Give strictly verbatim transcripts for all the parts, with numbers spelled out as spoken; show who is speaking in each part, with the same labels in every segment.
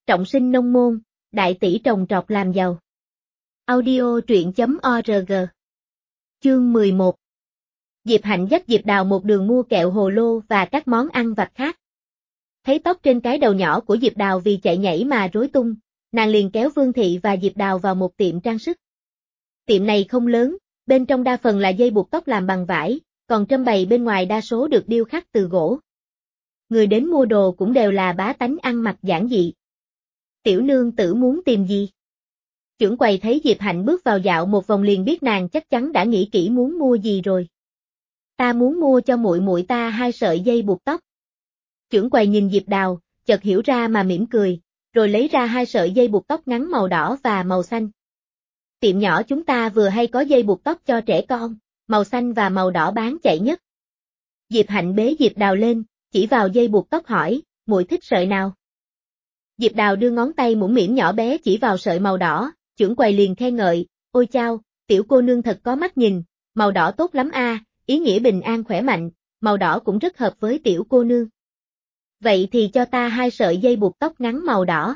Speaker 1: Trọng sinh nông môn, đại tỷ trồng trọt làm giàu. Audio truyện chấm org. Chương mười một. Diệp Hạnh dắt Diệp Đào một đường mua kẹo hồ lô và các món ăn vặt khác. Thấy tóc trên cái đầu nhỏ của Diệp Đào vì chạy nhảy mà rối tung, nàng liền kéo Vương Thị và Diệp Đào vào một tiệm trang sức. Tiệm này không lớn, bên trong đa phần là dây buộc tóc làm bằng vải, còn trưng bày bên ngoài đa số được điêu khắc từ gỗ. Người đến mua đồ cũng đều là bá tánh ăn mặc giản dị. Tiểu nương tử muốn tìm gì? Trưởng quầy thấy Diệp Hạnh bước vào dạo một vòng liền biết nàng chắc chắn đã nghĩ kỹ muốn mua gì rồi. Ta muốn mua cho muội muội ta hai sợi dây buộc tóc. Trưởng quầy nhìn Diệp Đào, chợt hiểu ra mà mỉm cười, rồi lấy ra hai sợi dây buộc tóc ngắn màu đỏ và màu xanh. Tiệm nhỏ chúng ta vừa hay có dây buộc tóc cho trẻ con, màu xanh và màu đỏ bán chạy nhất. Diệp Hạnh bế Diệp Đào lên, chỉ vào dây buộc tóc hỏi, muội thích sợi nào? Diệp Đào đưa ngón tay mũm mĩm nhỏ bé chỉ vào sợi màu đỏ, trưởng quầy liền khen ngợi, ôi chao, tiểu cô nương thật có mắt nhìn, màu đỏ tốt lắm a, ý nghĩa bình an khỏe mạnh, màu đỏ cũng rất hợp với tiểu cô nương. Vậy thì cho ta hai sợi dây buộc tóc ngắn màu đỏ.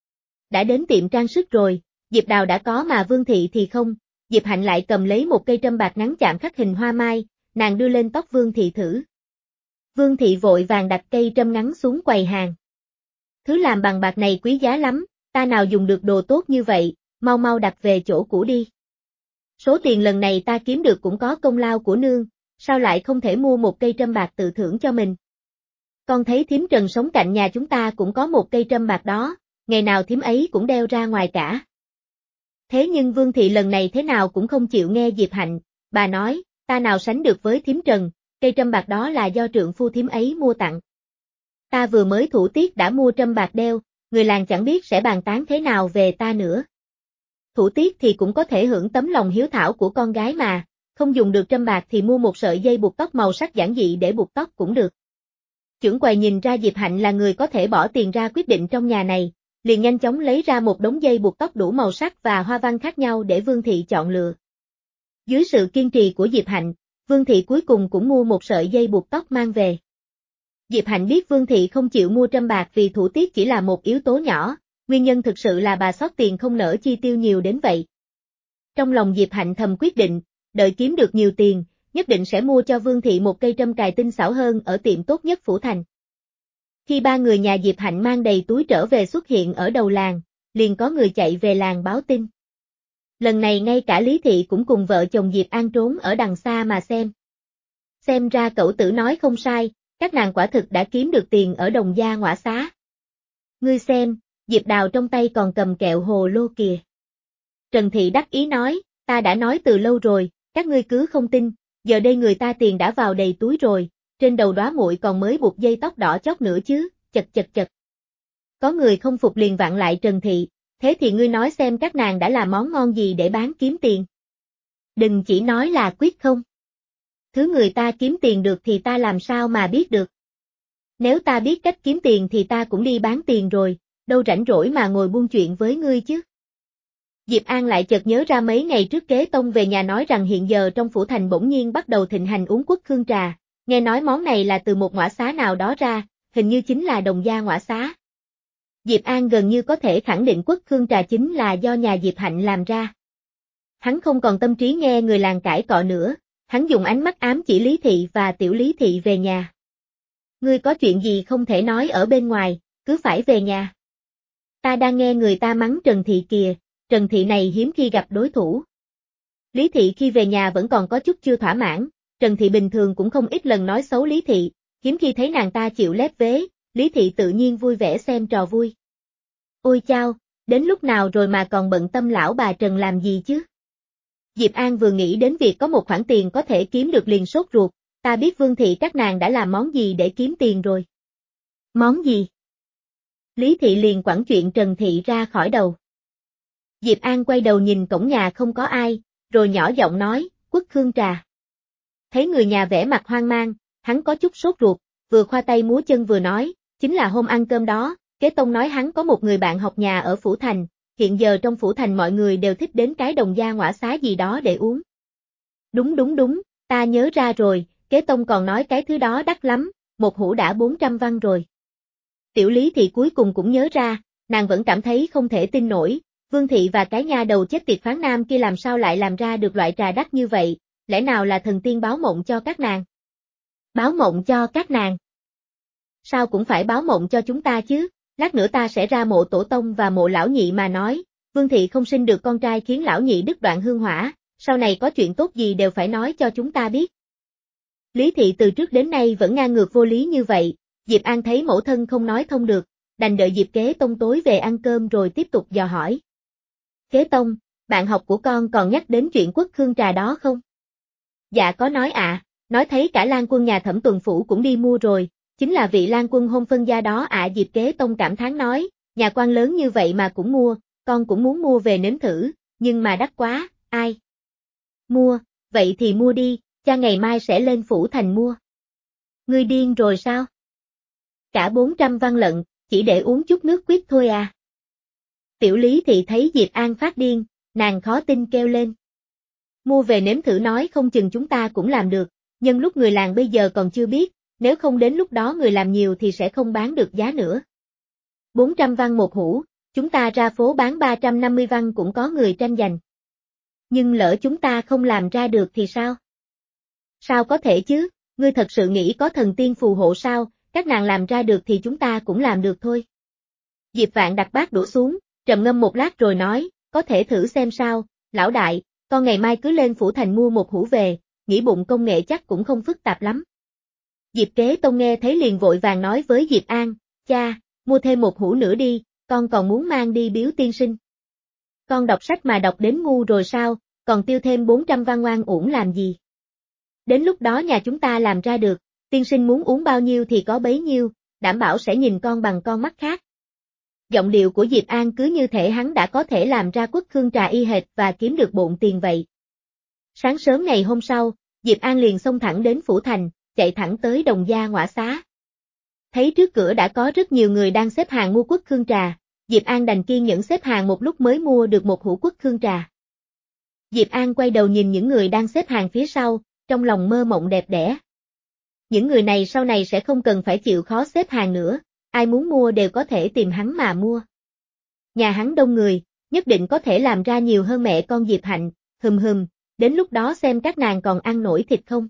Speaker 1: Đã đến tiệm trang sức rồi, Diệp Đào đã có mà Vương Thị thì không, Diệp Hạnh lại cầm lấy một cây trâm bạc ngắn chạm khắc hình hoa mai, nàng đưa lên tóc Vương Thị thử. Vương Thị vội vàng đặt cây trâm ngắn xuống quầy hàng. Thứ làm bằng bạc này quý giá lắm, ta nào dùng được đồ tốt như vậy, mau mau đặt về chỗ cũ đi. Số tiền lần này ta kiếm được cũng có công lao của nương, sao lại không thể mua một cây trâm bạc tự thưởng cho mình? Con thấy thím Trần sống cạnh nhà chúng ta cũng có một cây trâm bạc đó, ngày nào thím ấy cũng đeo ra ngoài cả. Thế nhưng Vương Thị lần này thế nào cũng không chịu nghe Diệp Hạnh, bà nói, ta nào sánh được với thím Trần, cây trâm bạc đó là do trượng phu thím ấy mua tặng. Ta vừa mới thủ tiết đã mua trâm bạc đeo, người làng chẳng biết sẽ bàn tán thế nào về ta nữa. Thủ tiết thì cũng có thể hưởng tấm lòng hiếu thảo của con gái mà, không dùng được trâm bạc thì mua một sợi dây buộc tóc màu sắc giản dị để buộc tóc cũng được. Trưởng quầy nhìn ra Diệp Hạnh là người có thể bỏ tiền ra quyết định trong nhà này, liền nhanh chóng lấy ra một đống dây buộc tóc đủ màu sắc và hoa văn khác nhau để Vương Thị chọn lựa. Dưới sự kiên trì của Diệp Hạnh, Vương Thị cuối cùng cũng mua một sợi dây buộc tóc mang về. Diệp Hạnh biết Vương Thị không chịu mua trâm bạc vì thủ tiết chỉ là một yếu tố nhỏ, nguyên nhân thực sự là bà xót tiền không nỡ chi tiêu nhiều đến vậy. Trong lòng Diệp Hạnh thầm quyết định, đợi kiếm được nhiều tiền, nhất định sẽ mua cho Vương Thị một cây trâm cài tinh xảo hơn ở tiệm tốt nhất phủ thành. Khi ba người nhà Diệp Hạnh mang đầy túi trở về xuất hiện ở đầu làng, liền có người chạy về làng báo tin. Lần này ngay cả Lý Thị cũng cùng vợ chồng Diệp An trốn ở đằng xa mà xem. Xem ra cẩu tử nói không sai, các nàng quả thực đã kiếm được tiền ở Đồng Gia Ngõa Xá. Ngươi xem, Diệp Đào trong tay còn cầm kẹo hồ lô kìa. Trần Thị đắc ý nói, ta đã nói từ lâu rồi, các ngươi cứ không tin, giờ đây người ta tiền đã vào đầy túi rồi, trên đầu đóa muội còn mới buộc dây tóc đỏ chót nữa chứ, chật chật chật. Có người không phục liền vặn lại Trần Thị, thế thì ngươi nói xem các nàng đã làm món ngon gì để bán kiếm tiền. Đừng chỉ nói là quyết không. Thứ người ta kiếm tiền được thì ta làm sao mà biết được. Nếu ta biết cách kiếm tiền thì ta cũng đi bán tiền rồi, đâu rảnh rỗi mà ngồi buôn chuyện với ngươi chứ. Diệp An lại chợt nhớ ra mấy ngày trước Kế Tông về nhà nói rằng hiện giờ trong phủ thành bỗng nhiên bắt đầu thịnh hành uống Quốc Khương trà, nghe nói món này là từ một ngõa xá nào đó ra, hình như chính là Đồng Gia Ngõa Xá. Diệp An gần như có thể khẳng định Quốc Khương trà chính là do nhà Diệp Hạnh làm ra. Hắn không còn tâm trí nghe người làng cãi cọ nữa, hắn dùng ánh mắt ám chỉ Lý Thị và Tiểu Lý Thị về nhà. Ngươi có chuyện gì không thể nói ở bên ngoài, cứ phải về nhà. Ta đang nghe người ta mắng Trần Thị kìa, Trần Thị này hiếm khi gặp đối thủ. Lý Thị khi về nhà vẫn còn có chút chưa thỏa mãn, Trần Thị bình thường cũng không ít lần nói xấu Lý Thị, hiếm khi thấy nàng ta chịu lép vế, Lý Thị tự nhiên vui vẻ xem trò vui. Ôi chao, đến lúc nào rồi mà còn bận tâm lão bà Trần làm gì chứ? Diệp An vừa nghĩ đến việc có một khoản tiền có thể kiếm được liền sốt ruột, ta biết Vương Thị các nàng đã làm món gì để kiếm tiền rồi. Món gì? Lý Thị liền quẳng chuyện Trần Thị ra khỏi đầu. Diệp An quay đầu nhìn cổng nhà không có ai, rồi nhỏ giọng nói, Quốc Khương trà. Thấy người nhà vẻ mặt hoang mang, hắn có chút sốt ruột, vừa khoa tay múa chân vừa nói, chính là hôm ăn cơm đó, Kế Tông nói hắn có một người bạn học nhà ở phủ thành, hiện giờ trong phủ thành mọi người đều thích đến cái Đồng Gia Ngõa Xá gì đó để uống. Đúng đúng đúng, ta nhớ ra rồi, Kế Tông còn nói cái thứ đó đắt lắm, một hũ đã bốn trăm văn rồi. Tiểu Lý thì cuối cùng cũng nhớ ra, nàng vẫn cảm thấy không thể tin nổi, Vương Thị và cái nha đầu chết tiệt phán nam kia làm sao lại làm ra được loại trà đắt như vậy, lẽ nào là thần tiên báo mộng cho các nàng? Báo mộng cho các nàng? Sao cũng phải báo mộng cho chúng ta chứ, lát nữa ta sẽ ra mộ tổ tông và mộ lão nhị mà nói, Vương Thị không sinh được con trai khiến lão nhị đứt đoạn hương hỏa, sau này có chuyện tốt gì đều phải nói cho chúng ta biết. Lý Thị từ trước đến nay vẫn ngang ngược vô lý như vậy, Diệp An thấy mẫu thân không nói thông được, đành đợi Diệp Kế Tông tối về ăn cơm rồi tiếp tục dò hỏi. Kế Tông, bạn học của con còn nhắc đến chuyện Quốc Khương trà đó không? Dạ có nói ạ, à, nói thấy cả Lan Quân nhà Thẩm Tuần Phủ cũng đi mua rồi, chính là vị Lan Quân hôn phân gia đó ạ. À, Diệp Kế Tông cảm thán nói, nhà quan lớn như vậy mà cũng mua, con cũng muốn mua về nếm thử, nhưng mà đắt quá, ai? Mua, vậy thì mua đi, cha ngày mai sẽ lên phủ thành mua. Ngươi điên rồi sao? Cả bốn trăm văn lận, chỉ để uống chút nước quyết thôi à? Tiểu Lý Thị thấy Diệp An phát điên, nàng khó tin kêu lên. Mua về nếm thử nói không chừng chúng ta cũng làm được, nhưng lúc người làng bây giờ còn chưa biết, nếu không đến lúc đó người làm nhiều thì sẽ không bán được giá nữa. bốn trăm văn một hũ, chúng ta ra phố bán ba trăm năm mươi văn cũng có người tranh giành. Nhưng lỡ chúng ta không làm ra được thì sao? Sao có thể chứ, ngươi thật sự nghĩ có thần tiên phù hộ sao, các nàng làm ra được thì chúng ta cũng làm được thôi. Diệp Vạn đặt bát đũa xuống, trầm ngâm một lát rồi nói, có thể thử xem sao, lão đại, con ngày mai cứ lên phủ thành mua một hũ về, nghĩ bụng công nghệ chắc cũng không phức tạp lắm. Diệp Kế Tông nghe thấy liền vội vàng nói với Diệp An, cha, mua thêm một hũ nữa đi, con còn muốn mang đi biếu tiên sinh. Con đọc sách mà đọc đến ngu rồi sao, còn tiêu thêm bốn trăm văn ngoan uổng làm gì? Đến lúc đó nhà chúng ta làm ra được, tiên sinh muốn uống bao nhiêu thì có bấy nhiêu, đảm bảo sẽ nhìn con bằng con mắt khác. Giọng điệu của Diệp An cứ như thể hắn đã có thể làm ra Quốc Khương trà y hệt và kiếm được bộn tiền vậy. Sáng sớm ngày hôm sau, Diệp An liền xông thẳng đến phủ thành, chạy thẳng tới Đồng Gia Ngõa Xá. Thấy trước cửa đã có rất nhiều người đang xếp hàng mua Quốc Khương trà, Diệp An đành kiên nhẫn xếp hàng một lúc mới mua được một hũ Quốc Khương trà. Diệp An quay đầu nhìn những người đang xếp hàng phía sau, trong lòng mơ mộng đẹp đẽ. Những người này sau này sẽ không cần phải chịu khó xếp hàng nữa, ai muốn mua đều có thể tìm hắn mà mua. Nhà hắn đông người, nhất định có thể làm ra nhiều hơn mẹ con Diệp Hạnh, hừm hừm, đến lúc đó xem các nàng còn ăn nổi thịt không.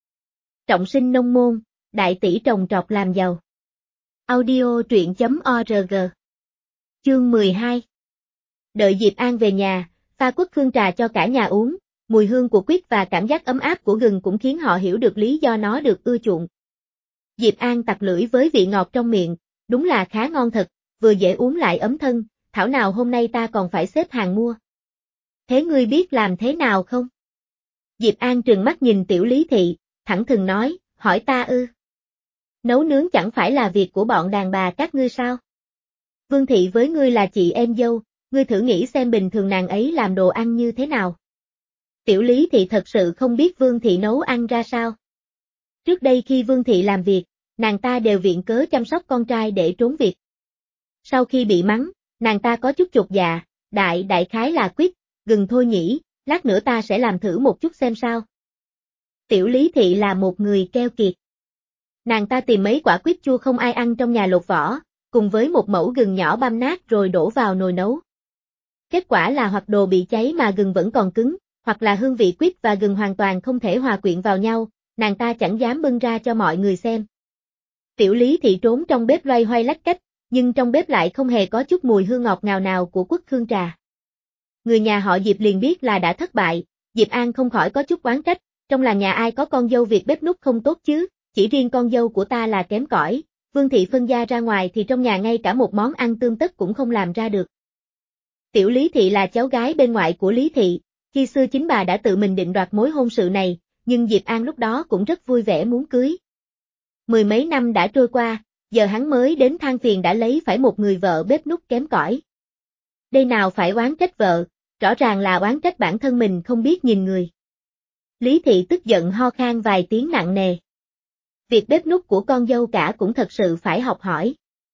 Speaker 1: Trọng sinh nông môn, đại tỷ trồng trọt làm giàu. Audio truyện chấm org. Chương mười hai. Đợi Diệp An về nhà, pha Quốc Khương trà cho cả nhà uống, mùi hương của quýt và cảm giác ấm áp của gừng cũng khiến họ hiểu được lý do nó được ưa chuộng. Diệp An tặc lưỡi với vị ngọt trong miệng, đúng là khá ngon thật, vừa dễ uống lại ấm thân, thảo nào hôm nay ta còn phải xếp hàng mua. Thế ngươi biết làm thế nào không? Diệp An trừng mắt nhìn Tiểu Lý Thị, thẳng thừng nói, hỏi ta ư. Nấu nướng chẳng phải là việc của bọn đàn bà các ngươi sao? Vương Thị với ngươi là chị em dâu, ngươi thử nghĩ xem bình thường nàng ấy làm đồ ăn như thế nào. Tiểu Lý Thị thật sự không biết Vương Thị nấu ăn ra sao. Trước đây khi Vương Thị làm việc, nàng ta đều viện cớ chăm sóc con trai để trốn việc. Sau khi bị mắng, nàng ta có chút chột dạ, đại đại khái là quýt, gừng thôi nhỉ, lát nữa ta sẽ làm thử một chút xem sao. Tiểu Lý Thị là một người keo kiệt. Nàng ta tìm mấy quả quýt chua không ai ăn trong nhà lột vỏ, cùng với một mẩu gừng nhỏ băm nát rồi đổ vào nồi nấu. Kết quả là hoặc đồ bị cháy mà gừng vẫn còn cứng, hoặc là hương vị quýt và gừng hoàn toàn không thể hòa quyện vào nhau, nàng ta chẳng dám bưng ra cho mọi người xem. Tiểu Lý Thị trốn trong bếp loay hoay lách cách, nhưng trong bếp lại không hề có chút mùi hương ngọt ngào nào của Quốc Khương trà. Người nhà họ Diệp liền biết là đã thất bại, Diệp An không khỏi có chút oán trách, trong làng nhà ai có con dâu việc bếp núc không tốt chứ, chỉ riêng con dâu của ta là kém cỏi, Vương Thị phân gia ra ngoài thì trong nhà ngay cả một món ăn tươm tất cũng không làm ra được. Tiểu Lý Thị là cháu gái bên ngoại của Lý Thị, khi xưa chính bà đã tự mình định đoạt mối hôn sự này, nhưng Diệp An lúc đó cũng rất vui vẻ muốn cưới. Mười mấy năm đã trôi qua, giờ hắn mới đến than phiền đã lấy phải một người vợ bếp núc kém cỏi. Đây nào phải oán trách vợ, rõ ràng là oán trách bản thân mình không biết nhìn người. Lý Thị tức giận ho khan vài tiếng nặng nề. Việc bếp núc của con dâu cả cũng thật sự phải học hỏi.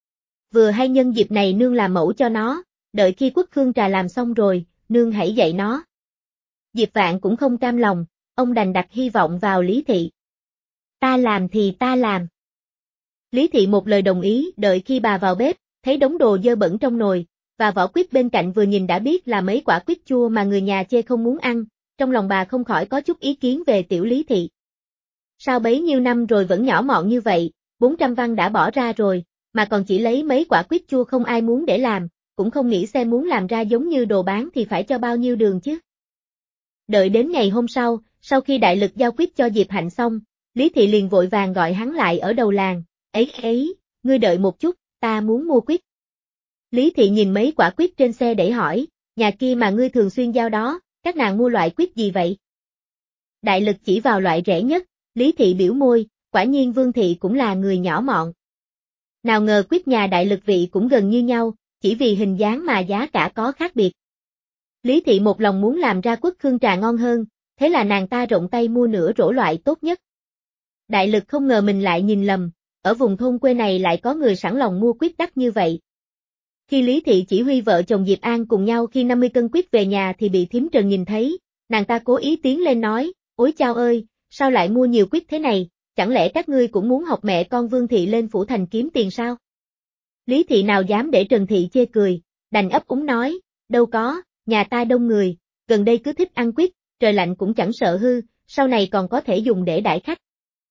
Speaker 1: Vừa hay nhân dịp này nương làm mẫu cho nó, đợi khi Quốc Khương trà làm xong rồi, nương hãy dạy nó. Diệp Vạn cũng không cam lòng, ông đành đặt hy vọng vào Lý Thị. Ta làm thì ta làm. Lý Thị một lời đồng ý, đợi khi bà vào bếp, thấy đống đồ dơ bẩn trong nồi, và vỏ quýt bên cạnh vừa nhìn đã biết là mấy quả quýt chua mà người nhà chê không muốn ăn, trong lòng bà không khỏi có chút ý kiến về tiểu Lý Thị. Sao bấy nhiêu năm rồi vẫn nhỏ mọn như vậy, bốn trăm văn đã bỏ ra rồi, mà còn chỉ lấy mấy quả quýt chua không ai muốn để làm, cũng không nghĩ xem muốn làm ra giống như đồ bán thì phải cho bao nhiêu đường chứ. Đợi đến ngày hôm sau, sau khi đại lực giao quýt cho Diệp Hạnh xong, Lý Thị liền vội vàng gọi hắn lại ở đầu làng, ấy ấy, ngươi đợi một chút, ta muốn mua quýt. Lý Thị nhìn mấy quả quýt trên xe đẩy hỏi, nhà kia mà ngươi thường xuyên giao đó, các nàng mua loại quýt gì vậy? Đại lực chỉ vào loại rẻ nhất, Lý Thị biểu môi, quả nhiên Vương Thị cũng là người nhỏ mọn. Nào ngờ quýt nhà đại lực vị cũng gần như nhau, chỉ vì hình dáng mà giá cả có khác biệt. Lý Thị một lòng muốn làm ra quất khương trà ngon hơn, thế là nàng ta rộng tay mua nửa rổ loại tốt nhất. Đại lực không ngờ mình lại nhìn lầm, ở vùng thôn quê này lại có người sẵn lòng mua quýt đắt như vậy. Khi Lý Thị chỉ huy vợ chồng Diệp An cùng nhau khi năm mươi cân quýt về nhà thì bị thím Trần nhìn thấy, nàng ta cố ý tiến lên nói, ôi chao ơi, sao lại mua nhiều quýt thế này, chẳng lẽ các ngươi cũng muốn học mẹ con Vương Thị lên phủ thành kiếm tiền sao? Lý Thị nào dám để Trần Thị chê cười, đành ấp úng nói, đâu có, nhà ta đông người, gần đây cứ thích ăn quýt, trời lạnh cũng chẳng sợ hư, sau này còn có thể dùng để đãi khách.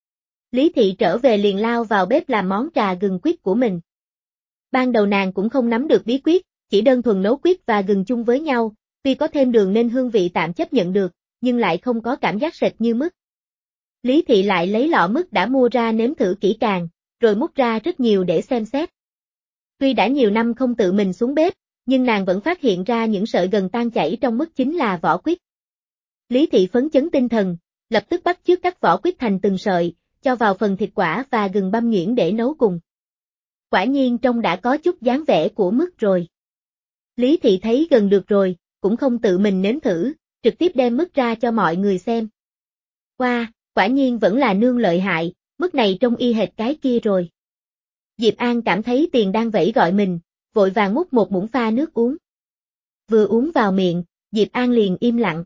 Speaker 1: Lý Thị trở về liền lao vào bếp làm món trà gừng quýt của mình. Ban đầu nàng cũng không nắm được bí quyết, chỉ đơn thuần nấu quýt và gừng chung với nhau, tuy có thêm đường nên hương vị tạm chấp nhận được, nhưng lại không có cảm giác sệt như mứt. Lý Thị lại lấy lọ mứt đã mua ra nếm thử kỹ càng, rồi múc ra rất nhiều để xem xét. Tuy đã nhiều năm không tự mình xuống bếp, nhưng nàng vẫn phát hiện ra những sợi gừng tan chảy trong mứt chính là vỏ quýt. Lý Thị phấn chấn tinh thần, lập tức bắt chước cắt vỏ quýt thành từng sợi, cho vào phần thịt quả và gừng băm nhuyễn để nấu cùng. Quả nhiên trông đã có chút dáng vẻ của mứt rồi. Lý Thị thấy gần được rồi, cũng không tự mình nếm thử, trực tiếp đem mứt ra cho mọi người xem. Wow, quả nhiên vẫn là nương lợi hại, mứt này trông y hệt cái kia rồi. Diệp An cảm thấy tiền đang vẫy gọi mình, vội vàng múc một muỗng pha nước uống. Vừa uống vào miệng, Diệp An liền im lặng.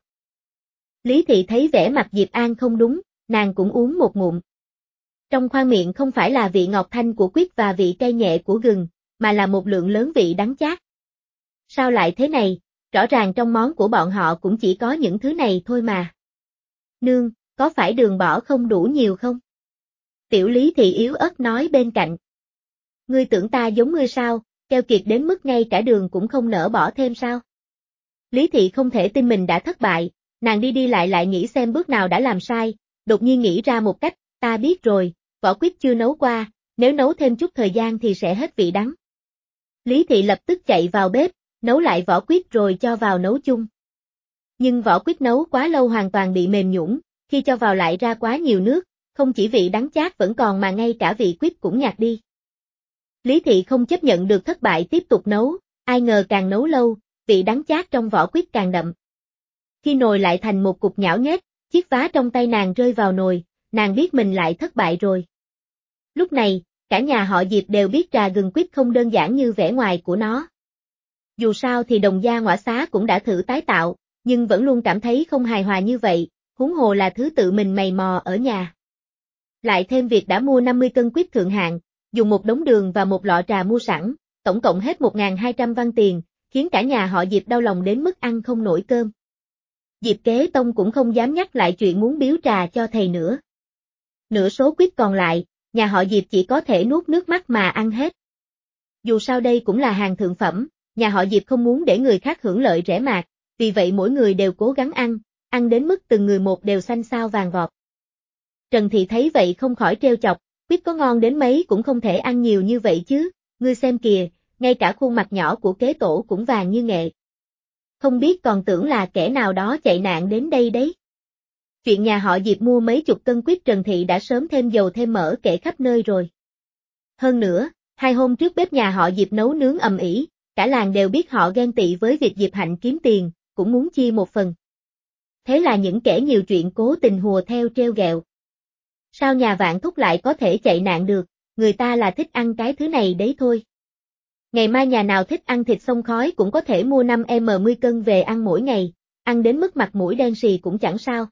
Speaker 1: Lý Thị thấy vẻ mặt Diệp An không đúng, nàng cũng uống một ngụm. Trong khoang miệng không phải là vị ngọt thanh của quýt và vị cay nhẹ của gừng, mà là một lượng lớn vị đắng chát. Sao lại thế này, rõ ràng trong món của bọn họ cũng chỉ có những thứ này thôi mà. Nương, có phải đường bỏ không đủ nhiều không? Tiểu Lý Thị yếu ớt nói bên cạnh. Ngươi tưởng ta giống ngươi sao, keo kiệt đến mức ngay cả đường cũng không nỡ bỏ thêm sao? Lý Thị không thể tin mình đã thất bại, nàng đi đi lại lại nghĩ xem bước nào đã làm sai, đột nhiên nghĩ ra một cách, ta biết rồi, vỏ quýt chưa nấu qua, nếu nấu thêm chút thời gian thì sẽ hết vị đắng. Lý Thị lập tức chạy vào bếp, nấu lại vỏ quýt rồi cho vào nấu chung. Nhưng vỏ quýt nấu quá lâu hoàn toàn bị mềm nhũn, khi cho vào lại ra quá nhiều nước, không chỉ vị đắng chát vẫn còn mà ngay cả vị quýt cũng nhạt đi. Lý Thị không chấp nhận được thất bại tiếp tục nấu, ai ngờ càng nấu lâu, vị đắng chát trong vỏ quýt càng đậm. Khi nồi lại thành một cục nhão nhét, chiếc vá trong tay nàng rơi vào nồi, nàng biết mình lại thất bại rồi. Lúc này, cả nhà họ Diệp đều biết trà gừng quýt không đơn giản như vẻ ngoài của nó. Dù sao thì đồng gia Ngõa Xá cũng đã thử tái tạo, nhưng vẫn luôn cảm thấy không hài hòa như vậy, huống hồ là thứ tự mình mày mò ở nhà. Lại thêm việc đã mua năm mươi cân quýt thượng hạng, dùng một đống đường và một lọ trà mua sẵn, tổng cộng hết một nghìn hai trăm văn tiền, khiến cả nhà họ Diệp đau lòng đến mức ăn không nổi cơm. Diệp Kế Tông cũng không dám nhắc lại chuyện muốn biếu trà cho thầy nữa. Nửa số quýt còn lại, nhà họ Diệp chỉ có thể nuốt nước mắt mà ăn hết. Dù sao đây cũng là hàng thượng phẩm, nhà họ Diệp không muốn để người khác hưởng lợi rẻ mạt, vì vậy mỗi người đều cố gắng ăn, ăn đến mức từng người một đều xanh xao vàng vọt. Trần Thị thấy vậy không khỏi trêu chọc, quýt có ngon đến mấy cũng không thể ăn nhiều như vậy chứ, ngươi xem kìa, ngay cả khuôn mặt nhỏ của kế tổ cũng vàng như nghệ. Không biết còn tưởng là kẻ nào đó chạy nạn đến đây đấy. Chuyện nhà họ Diệp mua mấy chục cân quýt Trần Thị đã sớm thêm dầu thêm mỡ kể khắp nơi rồi. Hơn nữa, hai hôm trước bếp nhà họ Diệp nấu nướng ầm ĩ, cả làng đều biết họ ghen tị với việc Diệp Hạnh kiếm tiền, cũng muốn chia một phần. Thế là những kẻ nhiều chuyện cố tình hùa theo trêu ghẹo. Sao nhà Vạn Thúc lại có thể chạy nạn được, người ta là thích ăn cái thứ này đấy thôi. Ngày mai nhà nào thích ăn thịt xông khói cũng có thể mua năm mươi cân về ăn mỗi ngày, ăn đến mức mặt mũi đen sì cũng chẳng sao.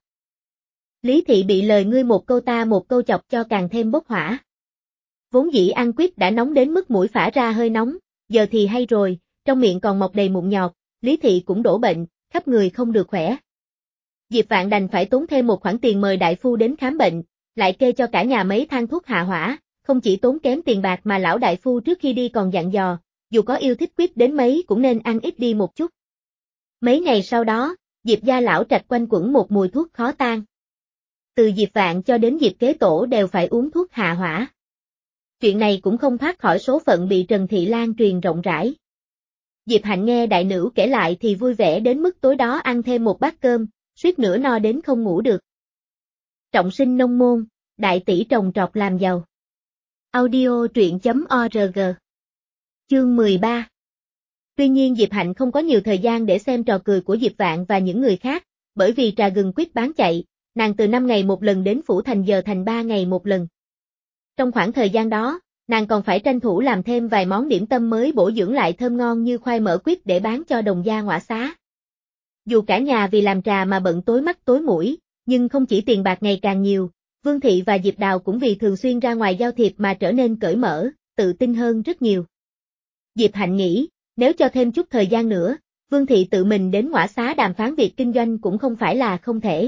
Speaker 1: Lý Thị bị lời ngươi một câu ta một câu chọc cho càng thêm bốc hỏa. Vốn dĩ ăn quýt đã nóng đến mức mũi phả ra hơi nóng, giờ thì hay rồi, trong miệng còn mọc đầy mụn nhọt, Lý Thị cũng đổ bệnh, khắp người không được khỏe. Diệp Vạn đành phải tốn thêm một khoản tiền mời đại phu đến khám bệnh, lại kê cho cả nhà mấy thang thuốc hạ hỏa, không chỉ tốn kém tiền bạc mà lão đại phu trước khi đi còn dặn dò, dù có yêu thích quýt đến mấy cũng nên ăn ít đi một chút. Mấy ngày sau đó, Diệp gia lão trạch quanh quẩn một mùi thuốc khó tan. Từ Diệp Vạn cho đến Diệp kế tổ đều phải uống thuốc hạ hỏa. Chuyện này cũng không thoát khỏi số phận bị Trần Thị Lan truyền rộng rãi. Diệp Hạnh nghe đại nữ kể lại thì vui vẻ đến mức tối đó ăn thêm một bát cơm, suýt nữa no đến không ngủ được. Trọng sinh nông môn, đại tỷ trồng trọt làm giàu. Audio truyện chấm org. Chương mười ba. Tuy nhiên Diệp Hạnh không có nhiều thời gian để xem trò cười của Diệp Vạn và những người khác, bởi vì trà gừng quýt bán chạy, nàng từ năm ngày một lần đến Phủ Thành giờ thành ba ngày một lần. Trong khoảng thời gian đó, nàng còn phải tranh thủ làm thêm vài món điểm tâm mới bổ dưỡng lại thơm ngon như khoai mỡ quýt để bán cho đồng gia ngõa xá. Dù cả nhà vì làm trà mà bận tối mắt tối mũi, nhưng không chỉ tiền bạc ngày càng nhiều, Vương Thị và Diệp Đào cũng vì thường xuyên ra ngoài giao thiệp mà trở nên cởi mở, tự tin hơn rất nhiều. Diệp Hạnh nghĩ, nếu cho thêm chút thời gian nữa, Vương Thị tự mình đến ngõa xá đàm phán việc kinh doanh cũng không phải là không thể.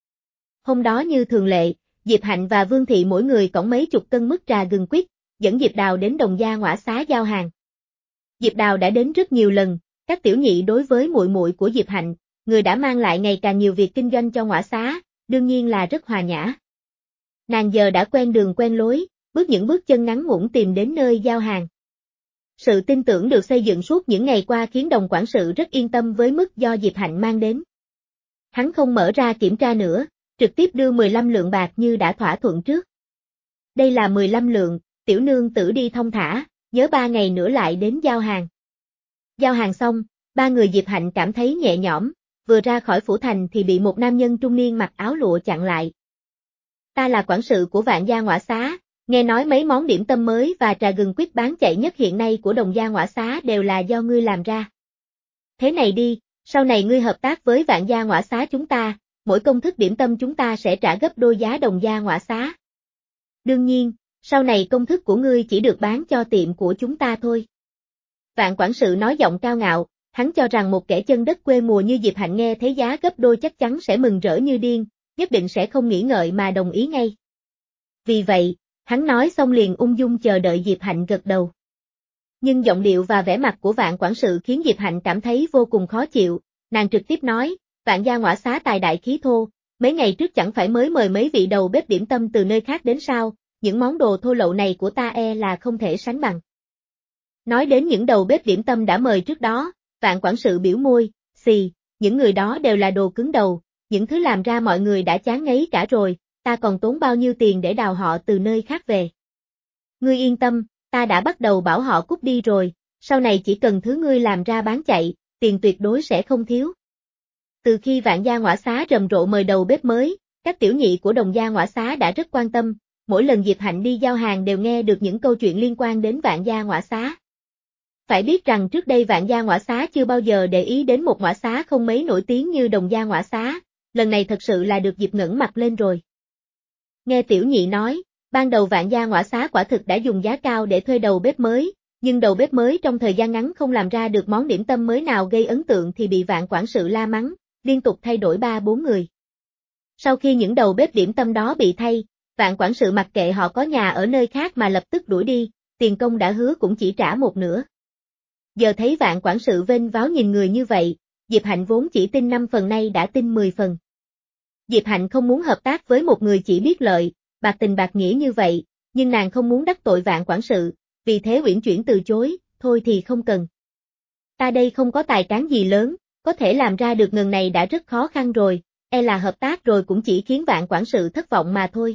Speaker 1: Hôm đó như thường lệ, Diệp Hạnh và Vương Thị mỗi người cõng mấy chục cân mứt trà gừng quýt, dẫn Diệp Đào đến đồng gia ngõa xá giao hàng. Diệp Đào đã đến rất nhiều lần, các tiểu nhị đối với muội muội của Diệp Hạnh, người đã mang lại ngày càng nhiều việc kinh doanh cho ngõa xá, đương nhiên là rất hòa nhã. Nàng giờ đã quen đường quen lối, bước những bước chân ngắn ngủn tìm đến nơi giao hàng. Sự tin tưởng được xây dựng suốt những ngày qua khiến đồng quản sự rất yên tâm với mức do Diệp Hạnh mang đến. Hắn không mở ra kiểm tra nữa, trực tiếp đưa mười lăm lượng bạc như đã thỏa thuận trước. Đây là mười lăm lượng, tiểu nương tử đi thông thả, nhớ ba ngày nữa lại đến giao hàng. Giao hàng xong, ba người Diệp Hạnh cảm thấy nhẹ nhõm, vừa ra khỏi phủ thành thì bị một nam nhân trung niên mặc áo lụa chặn lại. Ta là quản sự của Vạn gia ngõa xá, nghe nói mấy món điểm tâm mới và trà gừng quýt bán chạy nhất hiện nay của đồng gia ngõa xá đều là do ngươi làm ra. Thế này đi, sau này ngươi hợp tác với Vạn gia ngõa xá chúng ta, mỗi công thức điểm tâm chúng ta sẽ trả gấp đôi giá đồng gia ngõa xá. Đương nhiên, sau này công thức của ngươi chỉ được bán cho tiệm của chúng ta thôi. Vạn quản sự nói giọng cao ngạo, hắn cho rằng một kẻ chân đất quê mùa như Diệp Hạnh nghe thấy giá gấp đôi chắc chắn sẽ mừng rỡ như điên, nhất định sẽ không nghĩ ngợi mà đồng ý ngay. Vì vậy, hắn nói xong liền ung dung chờ đợi Diệp Hạnh gật đầu. Nhưng giọng điệu và vẻ mặt của Vạn quản sự khiến Diệp Hạnh cảm thấy vô cùng khó chịu, nàng trực tiếp nói, Vạn gia ngõa xá tài đại khí thô, mấy ngày trước chẳng phải mới mời mấy vị đầu bếp điểm tâm từ nơi khác đến sao, những món đồ thô lậu này của ta e là không thể sánh bằng. Nói đến những đầu bếp điểm tâm đã mời trước đó, Vạn quản sự biểu môi, xì, những người đó đều là đồ cứng đầu, những thứ làm ra mọi người đã chán ngấy cả rồi, ta còn tốn bao nhiêu tiền để đào họ từ nơi khác về. Ngươi yên tâm, ta đã bắt đầu bảo họ cút đi rồi, sau này chỉ cần thứ ngươi làm ra bán chạy, tiền tuyệt đối sẽ không thiếu. Từ khi Vạn gia ngõa xá rầm rộ mời đầu bếp mới, các tiểu nhị của đồng gia ngõa xá đã rất quan tâm, mỗi lần Diệp Hạnh đi giao hàng đều nghe được những câu chuyện liên quan đến Vạn gia ngõa xá. Phải biết rằng trước đây Vạn gia ngõa xá chưa bao giờ để ý đến một ngõa xá không mấy nổi tiếng như đồng gia ngõa xá, lần này thật sự là được Diệp ngẩng mặt lên rồi. Nghe tiểu nhị nói, ban đầu Vạn gia ngõa xá quả thực đã dùng giá cao để thuê đầu bếp mới, nhưng đầu bếp mới trong thời gian ngắn không làm ra được món điểm tâm mới nào gây ấn tượng thì bị Vạn quản sự la mắng, liên tục thay đổi ba bốn người. Sau khi những đầu bếp điểm tâm đó bị thay, Vạn quản sự mặc kệ họ có nhà ở nơi khác mà lập tức đuổi đi, tiền công đã hứa cũng chỉ trả một nửa. Giờ thấy Vạn quản sự vênh váo nhìn người như vậy, Diệp Hạnh vốn chỉ tin năm phần nay đã tin mười phần. Diệp Hạnh không muốn hợp tác với một người chỉ biết lợi, bạc tình bạc nghĩa như vậy, nhưng nàng không muốn đắc tội Vạn quản sự, vì thế uyển chuyển từ chối, thôi thì không cần. Ta đây không có tài cán gì lớn, có thể làm ra được ngần này đã rất khó khăn rồi, e là hợp tác rồi cũng chỉ khiến Vạn quản sự thất vọng mà thôi.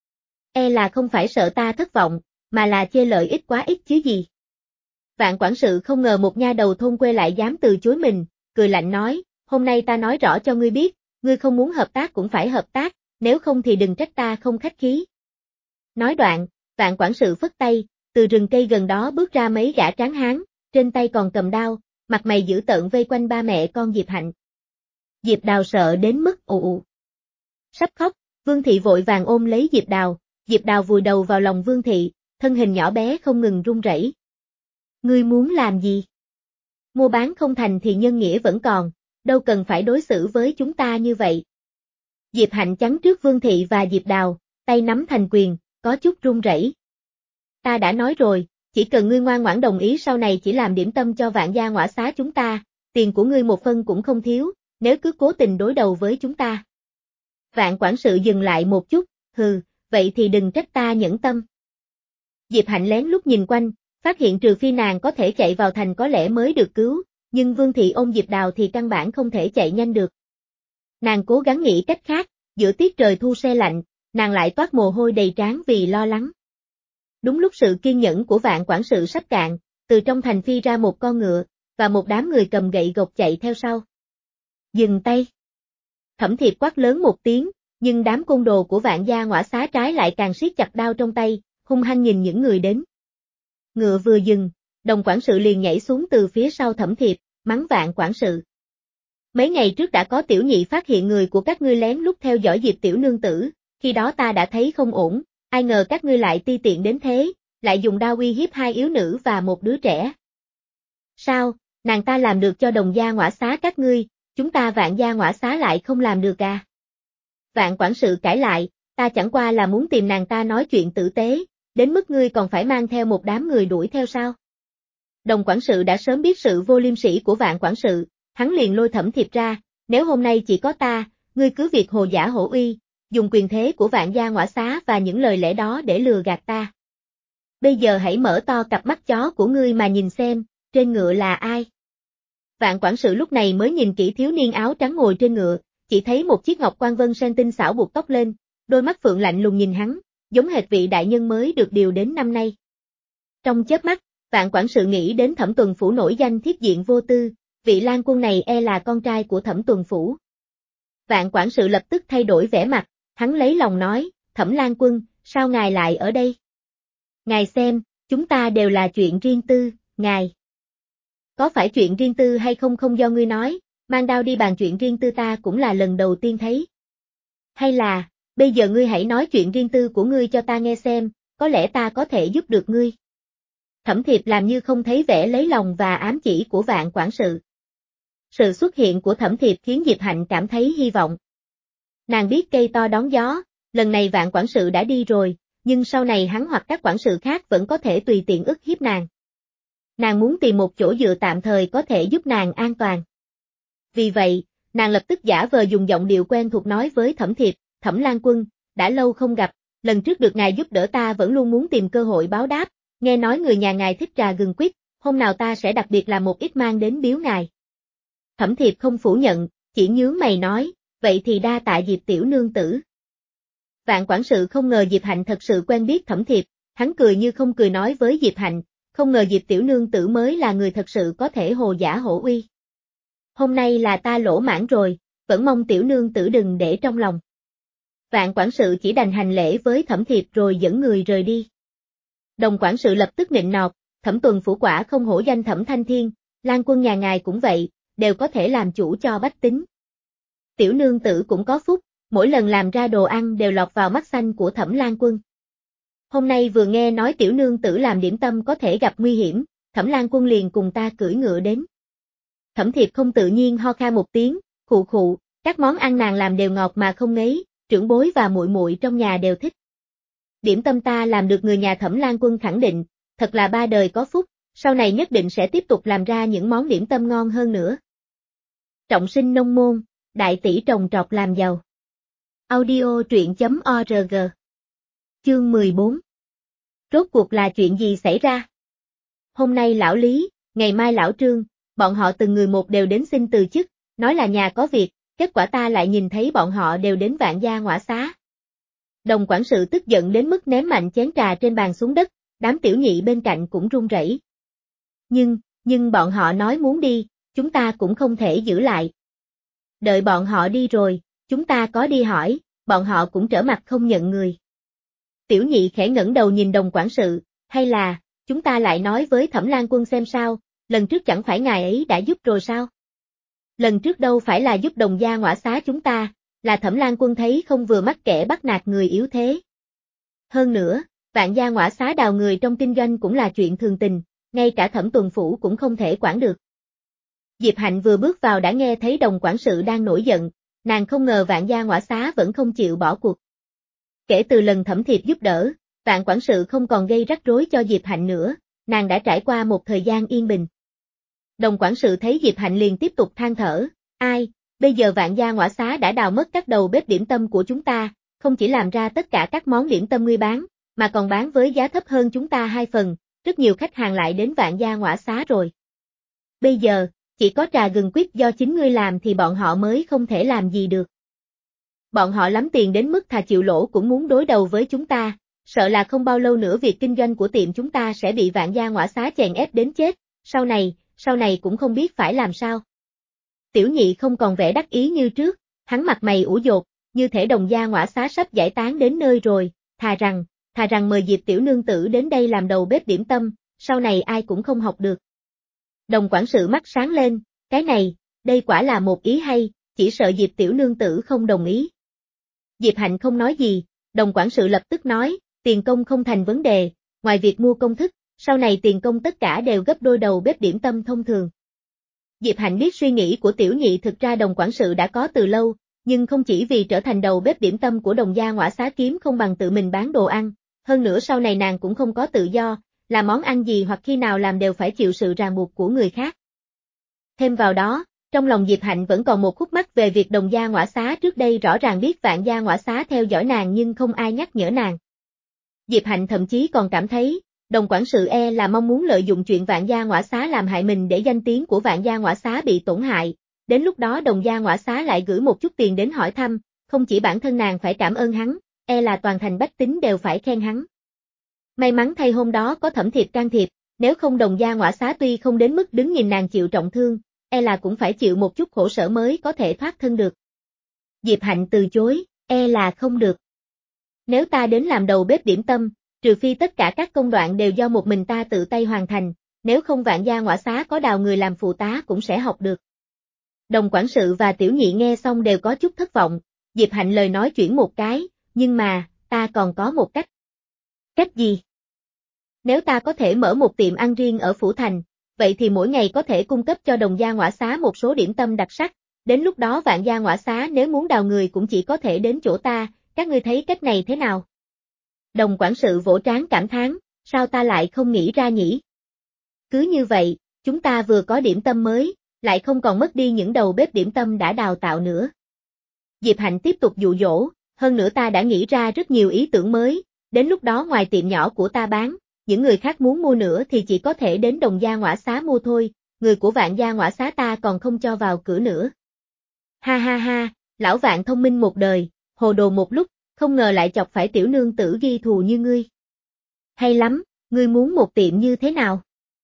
Speaker 1: E là không phải sợ ta thất vọng, mà là chê lợi ích quá ít chứ gì. Vạn quản sự không ngờ một nha đầu thôn quê lại dám từ chối mình, cười lạnh nói, hôm nay ta nói rõ cho ngươi biết, ngươi không muốn hợp tác cũng phải hợp tác, nếu không thì đừng trách ta không khách khí. Nói đoạn, Vạn quản sự phất tay, từ rừng cây gần đó bước ra mấy gã tráng hán, trên tay còn cầm đao, mặt mày dữ tợn vây quanh ba mẹ con Diệp Hạnh. Diệp Đào sợ đến mức ù ù. Sắp khóc, Vương Thị vội vàng ôm lấy Diệp Đào, Diệp Đào vùi đầu vào lòng Vương Thị, thân hình nhỏ bé không ngừng run rẩy. Ngươi muốn làm gì? Mua bán không thành thì nhân nghĩa vẫn còn, đâu cần phải đối xử với chúng ta như vậy. Diệp Hạnh chắn trước Vương Thị và Diệp Đào, tay nắm thành quyền, có chút run rẩy. Ta đã nói rồi, chỉ cần ngươi ngoan ngoãn đồng ý sau này chỉ làm điểm tâm cho Vạn Gia Ngõa Xá chúng ta, tiền của ngươi một phân cũng không thiếu, nếu cứ cố tình đối đầu với chúng ta. Vạn quản sự dừng lại một chút, hừ, vậy thì đừng trách ta nhẫn tâm. Diệp Hạnh lén lút nhìn quanh, phát hiện trừ phi nàng có thể chạy vào thành có lẽ mới được cứu, nhưng Vương Thị ôm Diệp Đào thì căn bản không thể chạy nhanh được. Nàng cố gắng nghĩ cách khác, giữa tiết trời thu se lạnh, nàng lại toát mồ hôi đầy trán vì lo lắng. Đúng lúc sự kiên nhẫn của Vạn quản sự sắp cạn, từ trong thành phi ra một con ngựa, và một đám người cầm gậy gộc chạy theo sau. Dừng tay! Thẩm Thiệp quát lớn một tiếng, nhưng đám côn đồ của Vạn Gia Ngõa Xá trái lại càng siết chặt đao trong tay, hung hăng nhìn những người đến. Ngựa vừa dừng, Đồng quản sự liền nhảy xuống từ phía sau Thẩm Thiệp, mắng Vạn quản sự. Mấy ngày trước đã có tiểu nhị phát hiện người của các ngươi lén lút theo dõi Diệp tiểu nương tử, khi đó ta đã thấy không ổn, ai ngờ các ngươi lại ti tiện đến thế, lại dùng đao uy hiếp hai yếu nữ và một đứa trẻ. Sao, nàng ta làm được cho Đồng Gia Ngõa Xá các ngươi, chúng ta Vạn Gia Ngõa Xá lại không làm được à? Vạn quản sự cãi lại, ta chẳng qua là muốn tìm nàng ta nói chuyện tử tế, đến mức ngươi còn phải mang theo một đám người đuổi theo sao? Đồng quản sự đã sớm biết sự vô liêm sỉ của Vạn quản sự, hắn liền lôi Thẩm Thiệp ra, nếu hôm nay chỉ có ta, ngươi cứ việc hồ giả hổ uy, dùng quyền thế của Vạn Gia Ngõa Xá và những lời lẽ đó để lừa gạt ta. Bây giờ hãy mở to cặp mắt chó của ngươi mà nhìn xem, trên ngựa là ai? Vạn quản sự lúc này mới nhìn kỹ thiếu niên áo trắng ngồi trên ngựa, chỉ thấy một chiếc ngọc quan vân sen tinh xảo buộc tóc lên, đôi mắt phượng lạnh lùng nhìn hắn, giống hệt vị đại nhân mới được điều đến năm nay. Trong chớp mắt, Vạn quản sự nghĩ đến Thẩm Tuần Phủ nổi danh thiết diện vô tư, vị lang quân này e là con trai của Thẩm Tuần Phủ. Vạn quản sự lập tức thay đổi vẻ mặt, hắn lấy lòng nói, Thẩm lang quân, sao ngài lại ở đây? Ngài xem, chúng ta đều là chuyện riêng tư, ngài. Có phải chuyện riêng tư hay không không do ngươi nói, mang đao đi bàn chuyện riêng tư ta cũng là lần đầu tiên thấy. Hay là, bây giờ ngươi hãy nói chuyện riêng tư của ngươi cho ta nghe xem, có lẽ ta có thể giúp được ngươi. Thẩm Thiệp làm như không thấy vẻ lấy lòng và ám chỉ của Vạn quản sự. Sự xuất hiện của Thẩm Thiệp khiến Diệp Hạnh cảm thấy hy vọng. Nàng biết cây to đón gió, lần này Vạn quản sự đã đi rồi, nhưng sau này hắn hoặc các quản sự khác vẫn có thể tùy tiện ức hiếp nàng. Nàng muốn tìm một chỗ dựa tạm thời có thể giúp nàng an toàn. Vì vậy, nàng lập tức giả vờ dùng giọng điệu quen thuộc nói với Thẩm Thiệp, Thẩm lang quân, đã lâu không gặp, lần trước được ngài giúp đỡ ta vẫn luôn muốn tìm cơ hội báo đáp, nghe nói người nhà ngài thích trà gừng quýt, hôm nào ta sẽ đặc biệt làm một ít mang đến biếu ngài. Thẩm Thiệp không phủ nhận, chỉ nhướng mày nói, vậy thì đa tạ Diệp tiểu nương tử. Vạn quản sự không ngờ Diệp Hạnh thật sự quen biết Thẩm Thiệp, hắn cười như không cười nói với Diệp Hạnh, không ngờ Diệp tiểu nương tử mới là người thật sự có thể hồ giả hổ uy. Hôm nay là ta lỗ mãn rồi, vẫn mong tiểu nương tử đừng để trong lòng. Vạn quản sự chỉ đành hành lễ với Thẩm Thiệp rồi dẫn người rời đi. Đồng quản sự lập tức nịnh nọt, Thẩm Tuần Phủ quả không hổ danh Thẩm Thanh Thiên, lang quân nhà ngài cũng vậy, đều có thể làm chủ cho bách tính. Tiểu nương tử cũng có phúc, mỗi lần làm ra đồ ăn đều lọt vào mắt xanh của Thẩm lang quân. Hôm nay vừa nghe nói tiểu nương tử làm điểm tâm có thể gặp nguy hiểm, Thẩm lang quân liền cùng ta cưỡi ngựa đến. Thẩm Thiệp không tự nhiên ho khan một tiếng, khụ khụ, các món ăn nàng làm đều ngọt mà không ngấy, trưởng bối và muội muội trong nhà đều thích. Điểm tâm ta làm được người nhà Thẩm lang quân khẳng định, thật là ba đời có phúc, sau này nhất định sẽ tiếp tục làm ra những món điểm tâm ngon hơn nữa. Trọng sinh nông môn, đại tỷ trồng trọt làm giàu. Audio truyện chấm org. Chương mười bốn. Rốt cuộc là chuyện gì xảy ra? Hôm nay lão Lý, ngày mai lão Trương, bọn họ từng người một đều đến xin từ chức, nói là nhà có việc, kết quả ta lại nhìn thấy bọn họ đều đến Vạn Gia Ngõa Xá. Đồng quản sự tức giận đến mức ném mạnh chén trà trên bàn xuống đất, đám tiểu nhị bên cạnh cũng run rẩy. Nhưng, nhưng bọn họ nói muốn đi, chúng ta cũng không thể giữ lại. Đợi bọn họ đi rồi, chúng ta có đi hỏi, bọn họ cũng trở mặt không nhận người. Tiểu nhị khẽ ngẩng đầu nhìn đồng quản sự, hay là, chúng ta lại nói với Thẩm lang quân xem sao, lần trước chẳng phải ngài ấy đã giúp rồi sao? Lần trước đâu phải là giúp Đồng Gia Ngõa Xá chúng ta, là Thẩm lang quân thấy không vừa mắt kẻ bắt nạt người yếu thế. Hơn nữa, Vạn Gia Ngõa Xá đào người trong kinh doanh cũng là chuyện thường tình, ngay cả Thẩm Tuần Phủ cũng không thể quản được. Diệp Hạnh vừa bước vào đã nghe thấy Đồng quản sự đang nổi giận, nàng không ngờ Vạn Gia Ngõa Xá vẫn không chịu bỏ cuộc. Kể từ lần Thẩm Thiệp giúp đỡ, Vạn quản sự không còn gây rắc rối cho Diệp Hạnh nữa, nàng đã trải qua một thời gian yên bình. Đồng quản sự thấy Diệp Hạnh liền tiếp tục than thở, ai, bây giờ Vạn Gia Ngõa Xá đã đào mất các đầu bếp điểm tâm của chúng ta, không chỉ làm ra tất cả các món điểm tâm ngươi bán, mà còn bán với giá thấp hơn chúng ta hai phần, rất nhiều khách hàng lại đến Vạn Gia Ngõa Xá rồi. Bây giờ, chỉ có trà gừng quýt do chính ngươi làm thì bọn họ mới không thể làm gì được. Bọn họ lắm tiền đến mức thà chịu lỗ cũng muốn đối đầu với chúng ta, sợ là không bao lâu nữa việc kinh doanh của tiệm chúng ta sẽ bị Vạn Gia Ngõa Xá chèn ép đến chết, sau này, sau này cũng không biết phải làm sao. Tiểu Nhị không còn vẻ đắc ý như trước, hắn mặt mày ủ dột, như thể Đồng Gia Ngõa Xá sắp giải tán đến nơi rồi, thà rằng, thà rằng mời Diệp tiểu nương tử đến đây làm đầu bếp điểm tâm, sau này ai cũng không học được. Đồng quản sự mắt sáng lên, cái này, đây quả là một ý hay, chỉ sợ Diệp tiểu nương tử không đồng ý. Diệp Hạnh không nói gì, đồng quản sự lập tức nói, tiền công không thành vấn đề, ngoài việc mua công thức, sau này tiền công tất cả đều gấp đôi đầu bếp điểm tâm thông thường. Diệp Hạnh biết suy nghĩ của Tiểu Nhị thực ra đồng quản sự đã có từ lâu, nhưng không chỉ vì trở thành đầu bếp điểm tâm của Đồng Gia Ngõa Xá kiếm không bằng tự mình bán đồ ăn, hơn nữa sau này nàng cũng không có tự do, làm món ăn gì hoặc khi nào làm đều phải chịu sự ràng buộc của người khác. Thêm vào đó, trong lòng Diệp Hạnh vẫn còn một khúc mắc về việc Đồng Gia Ngõa Xá trước đây rõ ràng biết Vạn Gia Ngõa Xá theo dõi nàng nhưng không ai nhắc nhở nàng. Diệp Hạnh thậm chí còn cảm thấy, đồng quản sự e là mong muốn lợi dụng chuyện Vạn Gia Ngõa Xá làm hại mình để danh tiếng của Vạn Gia Ngõa Xá bị tổn hại, đến lúc đó Đồng Gia Ngõa Xá lại gửi một chút tiền đến hỏi thăm, không chỉ bản thân nàng phải cảm ơn hắn, e là toàn thành bách tính đều phải khen hắn. May mắn thay hôm đó có Thẩm Thiệp can thiệp, nếu không Đồng Gia Ngõa Xá tuy không đến mức đứng nhìn nàng chịu trọng thương, e là cũng phải chịu một chút khổ sở mới có thể thoát thân được. Diệp Hạnh từ chối, e là không được. Nếu ta đến làm đầu bếp điểm tâm, trừ phi tất cả các công đoạn đều do một mình ta tự tay hoàn thành, nếu không Vạn Gia Ngõa Xá có đào người làm phụ tá cũng sẽ học được. Đồng quản sự và Tiểu Nhị nghe xong đều có chút thất vọng, Diệp Hạnh lời nói chuyển một cái, nhưng mà, ta còn có một cách. Cách gì? Nếu ta có thể mở một tiệm ăn riêng ở Phủ Thành, vậy thì mỗi ngày có thể cung cấp cho Đồng Gia Ngõa Xá một số điểm tâm đặc sắc, đến lúc đó Vạn Gia Ngõa Xá nếu muốn đào người cũng chỉ có thể đến chỗ ta, các ngươi thấy cách này thế nào? Đồng quản sự vỗ trán cảm thán, sao ta lại không nghĩ ra nhỉ? Cứ như vậy, chúng ta vừa có điểm tâm mới, lại không còn mất đi những đầu bếp điểm tâm đã đào tạo nữa. Diệp Hạnh tiếp tục dụ dỗ, hơn nữa ta đã nghĩ ra rất nhiều ý tưởng mới, đến lúc đó ngoài tiệm nhỏ của ta bán, những người khác muốn mua nữa thì chỉ có thể đến Đồng Gia Ngõa Xá mua thôi, người của Vạn Gia Ngõa Xá ta còn không cho vào cửa nữa. Ha ha ha, lão Vạn thông minh một đời, hồ đồ một lúc, không ngờ lại chọc phải tiểu nương tử ghi thù như ngươi. Hay lắm, ngươi muốn một tiệm như thế nào?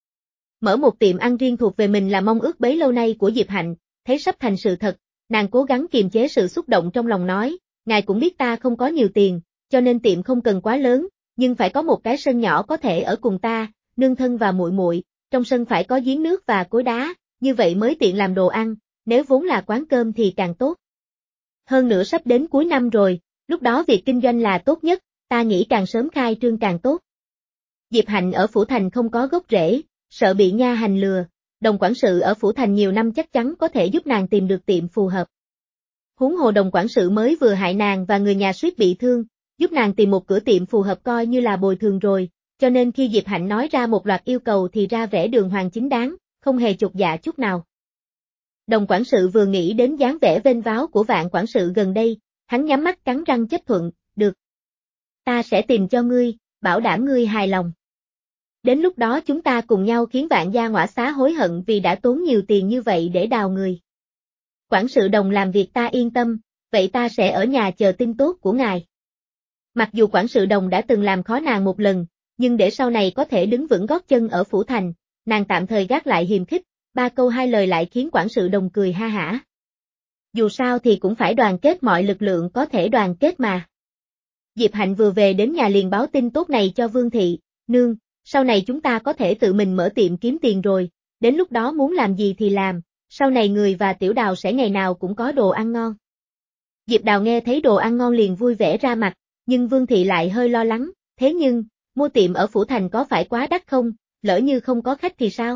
Speaker 1: Mở một tiệm ăn riêng thuộc về mình là mong ước bấy lâu nay của Diệp Hạnh, thấy sắp thành sự thật, nàng cố gắng kiềm chế sự xúc động trong lòng nói, ngài cũng biết ta không có nhiều tiền, cho nên tiệm không cần quá lớn, nhưng phải có một cái sân nhỏ có thể ở cùng ta, nương thân và muội muội, trong sân phải có giếng nước và cối đá, như vậy mới tiện làm đồ ăn, nếu vốn là quán cơm thì càng tốt. Hơn nữa sắp đến cuối năm rồi, lúc đó việc kinh doanh là tốt nhất, ta nghĩ càng sớm khai trương càng tốt. Diệp Hạnh ở Phủ Thành không có gốc rễ, sợ bị nha hành lừa, đồng quản sự ở Phủ Thành nhiều năm chắc chắn có thể giúp nàng tìm được tiệm phù hợp. Huống hồ đồng quản sự mới vừa hại nàng và người nhà suýt bị thương, giúp nàng tìm một cửa tiệm phù hợp coi như là bồi thường rồi, cho nên khi Diệp Hạnh nói ra một loạt yêu cầu thì ra vẻ đường hoàng chính đáng, không hề chột dạ chút nào. Đồng quản sự vừa nghĩ đến dáng vẻ vênh váo của Vạn quản sự gần đây, hắn nhắm mắt cắn răng chấp thuận, được. Ta sẽ tìm cho ngươi, bảo đảm ngươi hài lòng. Đến lúc đó chúng ta cùng nhau khiến Vạn Gia Ngõa Xá hối hận vì đã tốn nhiều tiền như vậy để đào người. Quản sự Đồng làm việc ta yên tâm, vậy ta sẽ ở nhà chờ tin tốt của ngài. Mặc dù quản sự Đồng đã từng làm khó nàng một lần, nhưng để sau này có thể đứng vững gót chân ở Phủ Thành, nàng tạm thời gác lại hiềm khích, ba câu hai lời lại khiến quản sự Đồng cười ha hả. Dù sao thì cũng phải đoàn kết mọi lực lượng có thể đoàn kết mà. Diệp Hạnh vừa về đến nhà liền báo tin tốt này cho Vương Thị, nương, sau này chúng ta có thể tự mình mở tiệm kiếm tiền rồi, đến lúc đó muốn làm gì thì làm, sau này người và Tiểu Đào sẽ ngày nào cũng có đồ ăn ngon. Diệp Đào nghe thấy đồ ăn ngon liền vui vẻ ra mặt, nhưng Vương Thị lại hơi lo lắng, thế nhưng, mua tiệm ở Phủ Thành có phải quá đắt không, lỡ như không có khách thì sao?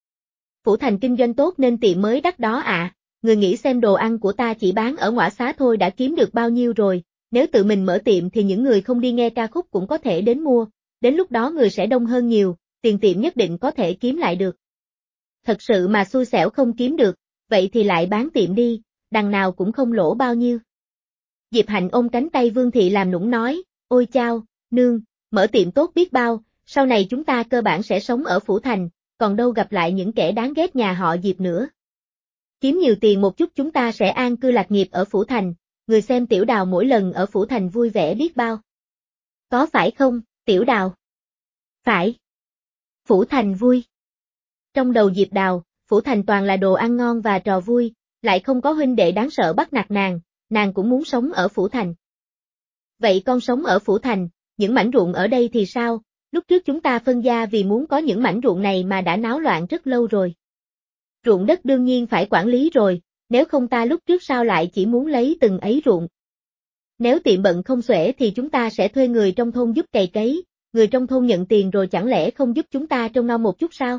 Speaker 1: Phủ Thành kinh doanh tốt nên tiệm mới đắt đó ạ, à. Người nghĩ xem đồ ăn của ta chỉ bán ở ngõ xá thôi đã kiếm được bao nhiêu rồi, nếu tự mình mở tiệm thì những người không đi nghe ca khúc cũng có thể đến mua, đến lúc đó người sẽ đông hơn nhiều, tiền tiệm nhất định có thể kiếm lại được. Thật sự mà xui xẻo không kiếm được, vậy thì lại bán tiệm đi, đằng nào cũng không lỗ bao nhiêu. Diệp Hạnh ôm cánh tay Vương Thị làm nũng nói, ôi chao, nương, mở tiệm tốt biết bao, sau này chúng ta cơ bản sẽ sống ở Phủ Thành, còn đâu gặp lại những kẻ đáng ghét nhà họ Diệp nữa. Kiếm nhiều tiền một chút chúng ta sẽ an cư lạc nghiệp ở Phủ Thành, người xem Tiểu Đào mỗi lần ở Phủ Thành vui vẻ biết bao. Có phải không, Tiểu Đào? Phải. Phủ Thành vui. Trong đầu Diệp Đào, Phủ Thành toàn là đồ ăn ngon và trò vui, lại không có huynh đệ đáng sợ bắt nạt nàng, nàng cũng muốn sống ở Phủ Thành. Vậy con sống ở Phủ Thành, những mảnh ruộng ở đây thì sao? Lúc trước chúng ta phân gia vì muốn có những mảnh ruộng này mà đã náo loạn rất lâu rồi. Ruộng đất đương nhiên phải quản lý rồi, nếu không ta lúc trước sao lại chỉ muốn lấy từng ấy ruộng. Nếu tiệm bận không xuể thì chúng ta sẽ thuê người trong thôn giúp cày cấy, người trong thôn nhận tiền rồi chẳng lẽ không giúp chúng ta trông nom một chút sao?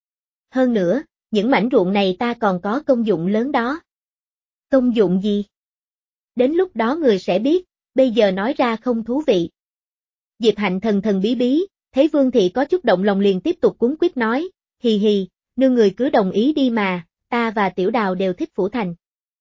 Speaker 1: Hơn nữa, những mảnh ruộng này ta còn có công dụng lớn đó. Công dụng gì? Đến lúc đó người sẽ biết, bây giờ nói ra không thú vị. Diệp Hạnh thần thần bí bí, thấy Vương Thị có chút động lòng liền tiếp tục cuống quýt nói, hì hì, nương người cứ đồng ý đi mà, ta và Tiểu Đào đều thích Phủ Thành.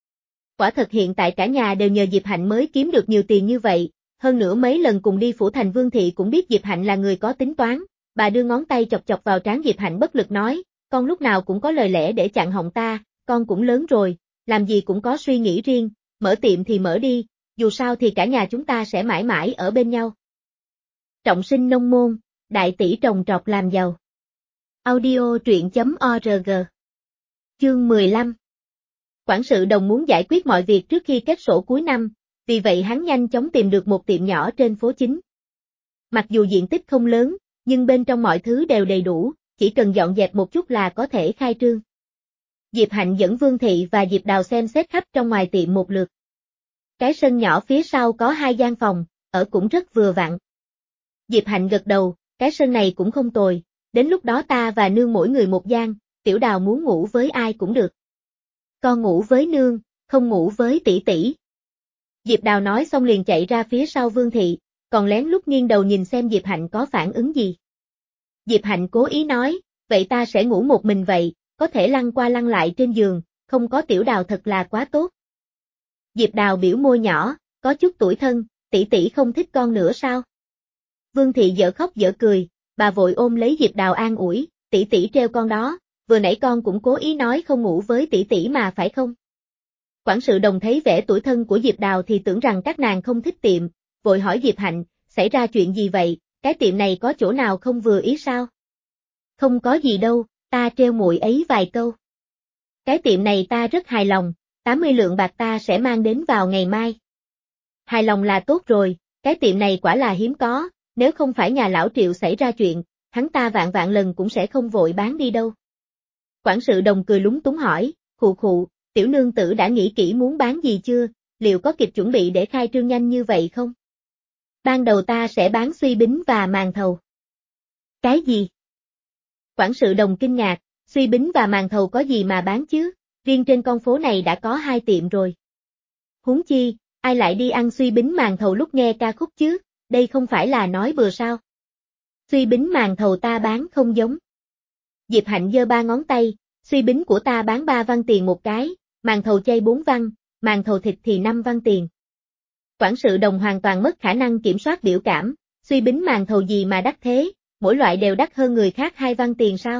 Speaker 1: Quả thật hiện tại cả nhà đều nhờ Diệp Hạnh mới kiếm được nhiều tiền như vậy, hơn nữa mấy lần cùng đi Phủ Thành Vương Thị cũng biết Diệp Hạnh là người có tính toán, bà đưa ngón tay chọc chọc vào trán Diệp Hạnh bất lực nói, con lúc nào cũng có lời lẽ để chặn họng ta, con cũng lớn rồi, làm gì cũng có suy nghĩ riêng, mở tiệm thì mở đi, dù sao thì cả nhà chúng ta sẽ mãi mãi ở bên nhau. Trọng sinh nông môn, đại tỷ trồng trọt làm giàu. Audio truyện chấm org. Chương mười lăm. Quản sự Đồng muốn giải quyết mọi việc trước khi kết sổ cuối năm, vì vậy hắn nhanh chóng tìm được một tiệm nhỏ trên phố chính. Mặc dù diện tích không lớn, nhưng bên trong mọi thứ đều đầy đủ, chỉ cần dọn dẹp một chút là có thể khai trương. Diệp Hạnh dẫn Vương Thị và Diệp Đào xem xét khắp trong ngoài tiệm một lượt. Cái sân nhỏ phía sau có hai gian phòng, ở cũng rất vừa vặn. Diệp Hạnh gật đầu, cái sân này cũng không tồi, đến lúc đó ta và nương mỗi người một gian, Tiểu Đào muốn ngủ với ai cũng được. Con ngủ với nương, không ngủ với tỷ tỷ. Diệp Đào nói xong liền chạy ra phía sau Vương Thị, còn lén lút nghiêng đầu nhìn xem Diệp Hạnh có phản ứng gì. Diệp Hạnh cố ý nói, vậy ta sẽ ngủ một mình vậy, có thể lăn qua lăn lại trên giường, không có Tiểu Đào thật là quá tốt. Diệp Đào biểu môi nhỏ, có chút tủi thân, tỷ tỷ không thích con nữa sao? Vương Thị dở khóc dở cười, bà vội ôm lấy Diệp Đào an ủi, tỷ tỷ treo con đó, vừa nãy con cũng cố ý nói không ngủ với tỷ tỷ mà phải không? Quản sự Đồng thấy vẻ tủi thân của Diệp Đào thì tưởng rằng các nàng không thích tiệm, vội hỏi Diệp Hạnh, xảy ra chuyện gì vậy, cái tiệm này có chỗ nào không vừa ý sao? Không có gì đâu, ta treo muội ấy vài câu. Cái tiệm này ta rất hài lòng, tám mươi lượng bạc ta sẽ mang đến vào ngày mai. Hài lòng là tốt rồi, cái tiệm này quả là hiếm có, nếu không phải nhà lão Triệu xảy ra chuyện, hắn ta vạn vạn lần cũng sẽ không vội bán đi đâu. Quản sự Đồng cười lúng túng hỏi, khụ khụ, tiểu nương tử đã nghĩ kỹ muốn bán gì chưa, liệu có kịp chuẩn bị để khai trương nhanh như vậy không? Ban đầu ta sẽ bán suy bính và màn thầu. Cái gì? Quản sự Đồng kinh ngạc, suy bính và màn thầu có gì mà bán chứ, riêng trên con phố này đã có hai tiệm rồi. Huống chi, ai lại đi ăn suy bính màn thầu lúc nghe ca khúc chứ, đây không phải là nói bừa sao. Suy bính màn thầu ta bán không giống. Diệp Hạnh giơ ba ngón tay, suy bính của ta bán ba văn tiền một cái, màn thầu chay bốn văn, màn thầu thịt thì năm văn tiền. Quản sự Đồng hoàn toàn mất khả năng kiểm soát biểu cảm, suy bính màn thầu gì mà đắt thế, mỗi loại đều đắt hơn người khác hai văn tiền sao?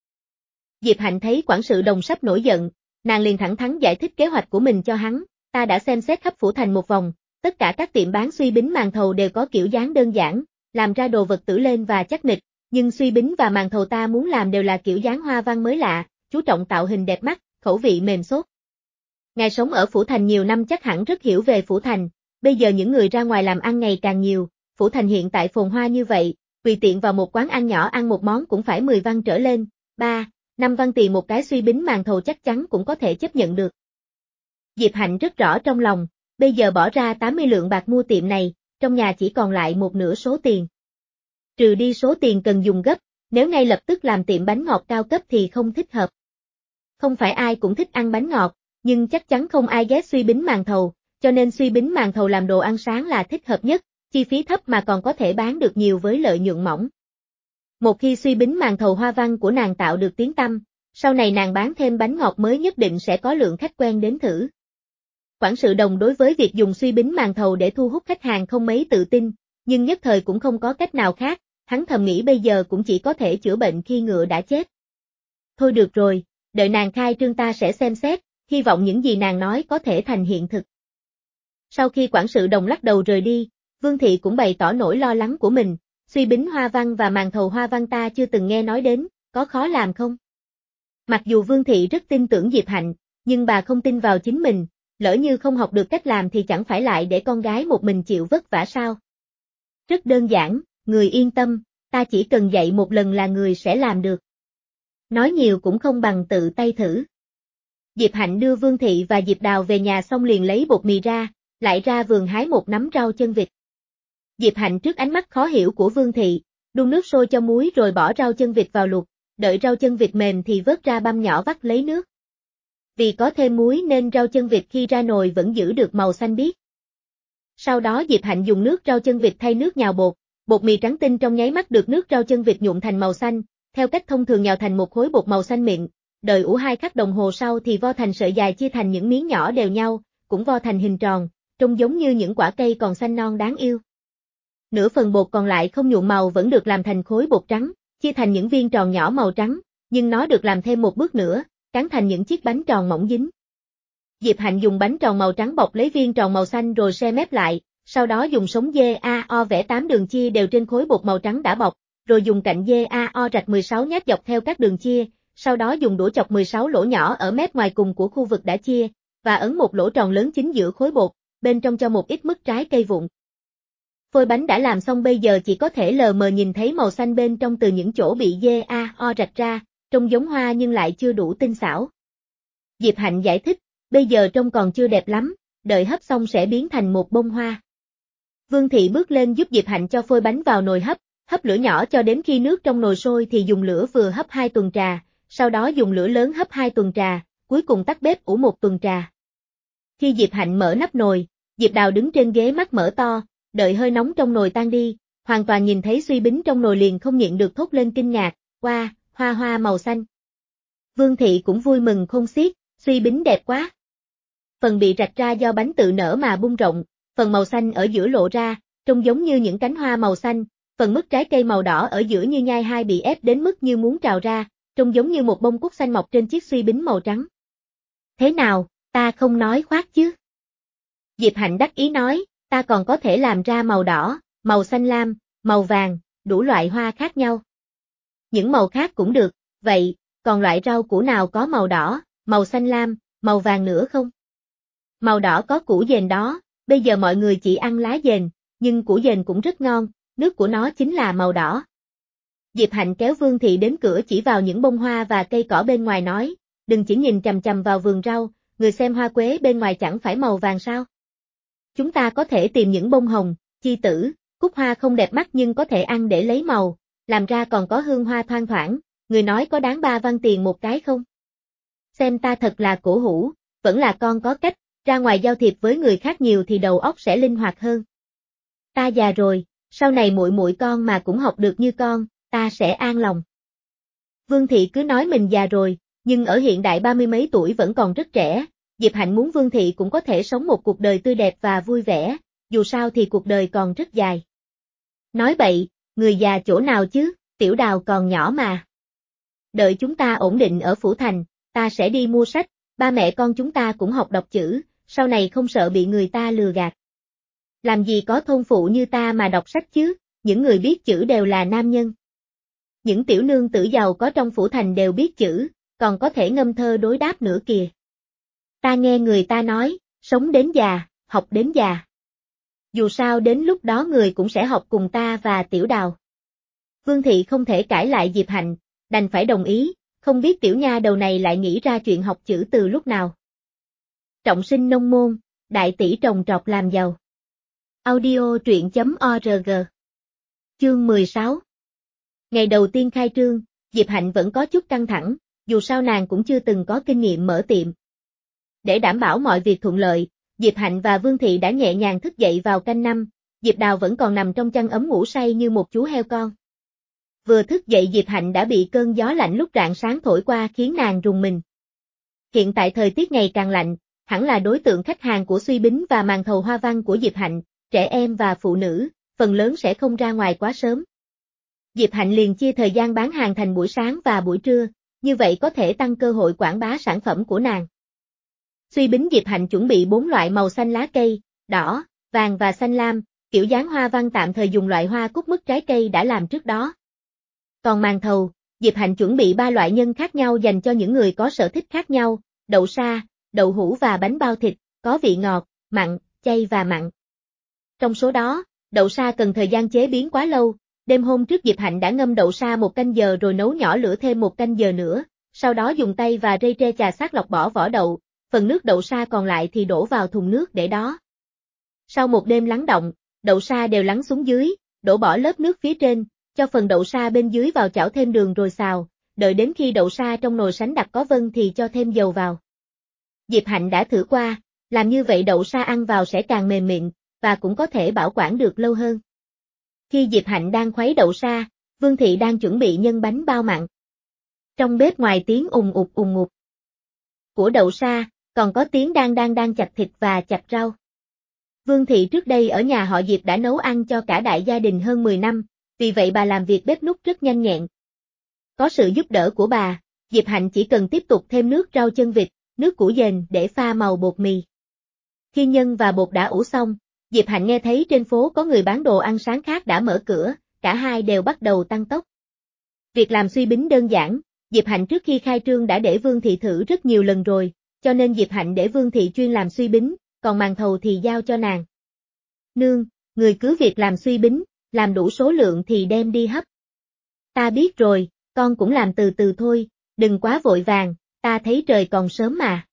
Speaker 1: Diệp Hạnh thấy quản sự Đồng sắp nổi giận, nàng liền thẳng thắn giải thích kế hoạch của mình cho hắn, ta đã xem xét khắp Phủ Thành một vòng, tất cả các tiệm bán suy bính màn thầu đều có kiểu dáng đơn giản, làm ra đồ vật tử lên và chắc nịch, nhưng suy bính và màn thầu ta muốn làm đều là kiểu dáng hoa văn mới lạ, chú trọng tạo hình đẹp mắt, khẩu vị mềm xốp. Ngài sống ở Phủ Thành nhiều năm chắc hẳn rất hiểu về Phủ Thành, bây giờ những người ra ngoài làm ăn ngày càng nhiều, Phủ Thành hiện tại phồn hoa như vậy, tùy tiện vào một quán ăn nhỏ ăn một món cũng phải mười văn trở lên, ba, năm văn tiền một cái suy bính màn thầu chắc chắn cũng có thể chấp nhận được. Diệp Hạnh rất rõ trong lòng, bây giờ bỏ ra tám mươi lượng bạc mua tiệm này, trong nhà chỉ còn lại một nửa số tiền. Trừ đi số tiền cần dùng gấp, nếu ngay lập tức làm tiệm bánh ngọt cao cấp thì không thích hợp. Không phải ai cũng thích ăn bánh ngọt, nhưng chắc chắn không ai ghét suy bính màn thầu, cho nên suy bính màn thầu làm đồ ăn sáng là thích hợp nhất, chi phí thấp mà còn có thể bán được nhiều với lợi nhuận mỏng. Một khi suy bính màn thầu hoa văn của nàng tạo được tiếng tăm, sau này nàng bán thêm bánh ngọt mới nhất định sẽ có lượng khách quen đến thử. Quản sự Đồng đối với việc dùng suy bính màn thầu để thu hút khách hàng không mấy tự tin, nhưng nhất thời cũng không có cách nào khác, hắn thầm nghĩ bây giờ cũng chỉ có thể chữa bệnh khi ngựa đã chết. Thôi được rồi, đợi nàng khai trương ta sẽ xem xét, hy vọng những gì nàng nói có thể thành hiện thực. Sau khi quản sự Đồng lắc đầu rời đi, Vương Thị cũng bày tỏ nỗi lo lắng của mình, suy bính hoa văn và màn thầu hoa văn ta chưa từng nghe nói đến, có khó làm không? Mặc dù Vương Thị rất tin tưởng Diệp Hạnh, nhưng bà không tin vào chính mình, lỡ như không học được cách làm thì chẳng phải lại để con gái một mình chịu vất vả sao? Rất đơn giản, người yên tâm, ta chỉ cần dạy một lần là người sẽ làm được. Nói nhiều cũng không bằng tự tay thử. Diệp Hạnh đưa Vương Thị và Diệp Đào về nhà xong liền lấy bột mì ra, lại ra vườn hái một nắm rau chân vịt. Diệp Hạnh trước ánh mắt khó hiểu của Vương Thị, đun nước sôi cho muối rồi bỏ rau chân vịt vào luộc, đợi rau chân vịt mềm thì vớt ra băm nhỏ vắt lấy nước. Vì có thêm muối nên rau chân vịt khi ra nồi vẫn giữ được màu xanh biếc. Sau đó Diệp Hạnh dùng nước rau chân vịt thay nước nhào bột, bột mì trắng tinh trong nháy mắt được nước rau chân vịt nhuộm thành màu xanh, theo cách thông thường nhào thành một khối bột màu xanh mịn, đợi ủ hai khắc đồng hồ sau thì vo thành sợi dài chia thành những miếng nhỏ đều nhau, cũng vo thành hình tròn, trông giống như những quả cây còn xanh non đáng yêu. Nửa phần bột còn lại không nhuộm màu vẫn được làm thành khối bột trắng, chia thành những viên tròn nhỏ màu trắng, nhưng nó được làm thêm một bước nữa, cán thành những chiếc bánh tròn mỏng dính. Diệp Hạnh dùng bánh tròn màu trắng bọc lấy viên tròn màu xanh rồi xe mép lại, sau đó dùng sống dê a o vẽ tám đường chia đều trên khối bột màu trắng đã bọc, rồi dùng cạnh dê a o rạch mười sáu nhát dọc theo các đường chia, sau đó dùng đũa chọc mười sáu lỗ nhỏ ở mép ngoài cùng của khu vực đã chia, và ấn một lỗ tròn lớn chính giữa khối bột, bên trong cho một ít mứt trái cây vụn. Phôi bánh đã làm xong bây giờ chỉ có thể lờ mờ nhìn thấy màu xanh bên trong từ những chỗ bị dê a o rạch ra, trông giống hoa nhưng lại chưa đủ tinh xảo. Diệp Hạnh giải thích, bây giờ trông còn chưa đẹp lắm, đợi hấp xong sẽ biến thành một bông hoa. Vương Thị bước lên giúp Diệp Hạnh cho phôi bánh vào nồi hấp, hấp lửa nhỏ cho đến khi nước trong nồi sôi thì dùng lửa vừa hấp hai tuần trà, sau đó dùng lửa lớn hấp hai tuần trà, cuối cùng tắt bếp ủ một tuần trà. Khi Diệp Hạnh mở nắp nồi, Diệp Đào đứng trên ghế mắt mở to, đợi hơi nóng trong nồi tan đi, hoàn toàn nhìn thấy suy bính trong nồi liền không nhịn được thốt lên kinh ngạc, wow, hoa hoa màu xanh. Vương Thị cũng vui mừng khôn xiết, suy bính đẹp quá. Phần bị rạch ra do bánh tự nở mà bung rộng, phần màu xanh ở giữa lộ ra, trông giống như những cánh hoa màu xanh, phần mứt trái cây màu đỏ ở giữa như nhai hai bị ép đến mức như muốn trào ra, trông giống như một bông cúc xanh mọc trên chiếc suy bính màu trắng. Thế nào, ta không nói khoác chứ? Diệp Hạnh đắc ý nói, ta còn có thể làm ra màu đỏ, màu xanh lam, màu vàng, đủ loại hoa khác nhau. Những màu khác cũng được, vậy, còn loại rau củ nào có màu đỏ, màu xanh lam, màu vàng nữa không? Màu đỏ có củ dền đó, bây giờ mọi người chỉ ăn lá dền, nhưng củ dền cũng rất ngon, nước của nó chính là màu đỏ. Diệp Hạnh kéo Vương Thị đến cửa chỉ vào những bông hoa và cây cỏ bên ngoài nói, đừng chỉ nhìn chằm chằm vào vườn rau, người xem hoa quế bên ngoài chẳng phải màu vàng sao? Chúng ta có thể tìm những bông hồng, chi tử, cúc hoa không đẹp mắt nhưng có thể ăn để lấy màu, làm ra còn có hương hoa thoang thoảng, người nói có đáng ba văn tiền một cái không? Xem ta thật là cổ hủ, vẫn là con có cách, ra ngoài giao thiệp với người khác nhiều thì đầu óc sẽ linh hoạt hơn. Ta già rồi, sau này muội muội con mà cũng học được như con, ta sẽ an lòng. Vương Thị cứ nói mình già rồi, nhưng ở hiện đại ba mươi mấy tuổi vẫn còn rất trẻ, Diệp Hạnh muốn Vương Thị cũng có thể sống một cuộc đời tươi đẹp và vui vẻ, dù sao thì cuộc đời còn rất dài. Nói bậy, người già chỗ nào chứ, Tiểu Đào còn nhỏ mà. Đợi chúng ta ổn định ở Phủ Thành, ta sẽ đi mua sách, ba mẹ con chúng ta cũng học đọc chữ, sau này không sợ bị người ta lừa gạt. Làm gì có thôn phụ như ta mà đọc sách chứ, những người biết chữ đều là nam nhân. Những tiểu nương tử giàu có trong Phủ Thành đều biết chữ, còn có thể ngâm thơ đối đáp nữa kìa. Ta nghe người ta nói, sống đến già, học đến già. Dù sao đến lúc đó người cũng sẽ học cùng ta và Tiểu Đào. Vương Thị không thể cãi lại Diệp Hạnh, đành phải đồng ý, không biết tiểu nha đầu này lại nghĩ ra chuyện học chữ từ lúc nào. Trọng sinh nông môn, đại tỷ trồng trọt làm giàu. Audio truyện chấm org. Chương mười sáu. Ngày đầu tiên khai trương, Diệp Hạnh vẫn có chút căng thẳng, dù sao nàng cũng chưa từng có kinh nghiệm mở tiệm. Để đảm bảo mọi việc thuận lợi, Diệp Hạnh và Vương Thị đã nhẹ nhàng thức dậy vào canh năm, Diệp Đào vẫn còn nằm trong chăn ấm ngủ say như một chú heo con. Vừa thức dậy Diệp Hạnh đã bị cơn gió lạnh lúc rạng sáng thổi qua khiến nàng rùng mình. Hiện tại thời tiết ngày càng lạnh, hẳn là đối tượng khách hàng của Suy Bính và màn thầu hoa văn của Diệp Hạnh, trẻ em và phụ nữ, phần lớn sẽ không ra ngoài quá sớm. Diệp Hạnh liền chia thời gian bán hàng thành buổi sáng và buổi trưa, như vậy có thể tăng cơ hội quảng bá sản phẩm của nàng. Suy Bính Diệp Hạnh chuẩn bị bốn loại màu xanh lá cây, đỏ, vàng và xanh lam, kiểu dáng hoa văn tạm thời dùng loại hoa cúc mứt trái cây đã làm trước đó. Còn màn thầu, Diệp Hạnh chuẩn bị ba loại nhân khác nhau dành cho những người có sở thích khác nhau, đậu sa, đậu hũ và bánh bao thịt, có vị ngọt, mặn, chay và mặn. Trong số đó, đậu sa cần thời gian chế biến quá lâu, đêm hôm trước Diệp Hạnh đã ngâm đậu sa một canh giờ rồi nấu nhỏ lửa thêm một canh giờ nữa, sau đó dùng tay và rây tre chà sát lọc bỏ vỏ đậu, phần nước đậu sa còn lại thì đổ vào thùng nước để đó. Sau một đêm lắng đọng, đậu sa đều lắng xuống dưới, đổ bỏ lớp nước phía trên, cho phần đậu sa bên dưới vào chảo thêm đường rồi xào, đợi đến khi đậu sa trong nồi sánh đặc có vân thì cho thêm dầu vào. Diệp Hạnh đã thử qua, làm như vậy đậu sa ăn vào sẽ càng mềm mịn, và cũng có thể bảo quản được lâu hơn. Khi Diệp Hạnh đang khuấy đậu sa, Vương Thị đang chuẩn bị nhân bánh bao mặn. Trong bếp ngoài tiếng ùng ục ùng ục của đậu sa, còn có tiếng đang đang đang chặt thịt và chặt rau. Vương Thị trước đây ở nhà họ Diệp đã nấu ăn cho cả đại gia đình hơn mười năm, vì vậy bà làm việc bếp núc rất nhanh nhẹn. Có sự giúp đỡ của bà, Diệp Hạnh chỉ cần tiếp tục thêm nước rau chân vịt, nước củ dền để pha màu bột mì. Khi nhân và bột đã ủ xong, Diệp Hạnh nghe thấy trên phố có người bán đồ ăn sáng khác đã mở cửa, cả hai đều bắt đầu tăng tốc. Việc làm Suy Bính đơn giản, Diệp Hạnh trước khi khai trương đã để Vương Thị thử rất nhiều lần rồi, cho nên Diệp Hạnh để Vương Thị chuyên làm Suy Bính, còn màn thầu thì giao cho nàng. Nương, người cứ việc làm Suy Bính, làm đủ số lượng thì đem đi hấp. Ta biết rồi, con cũng làm từ từ thôi, đừng quá vội vàng, ta thấy trời còn sớm mà.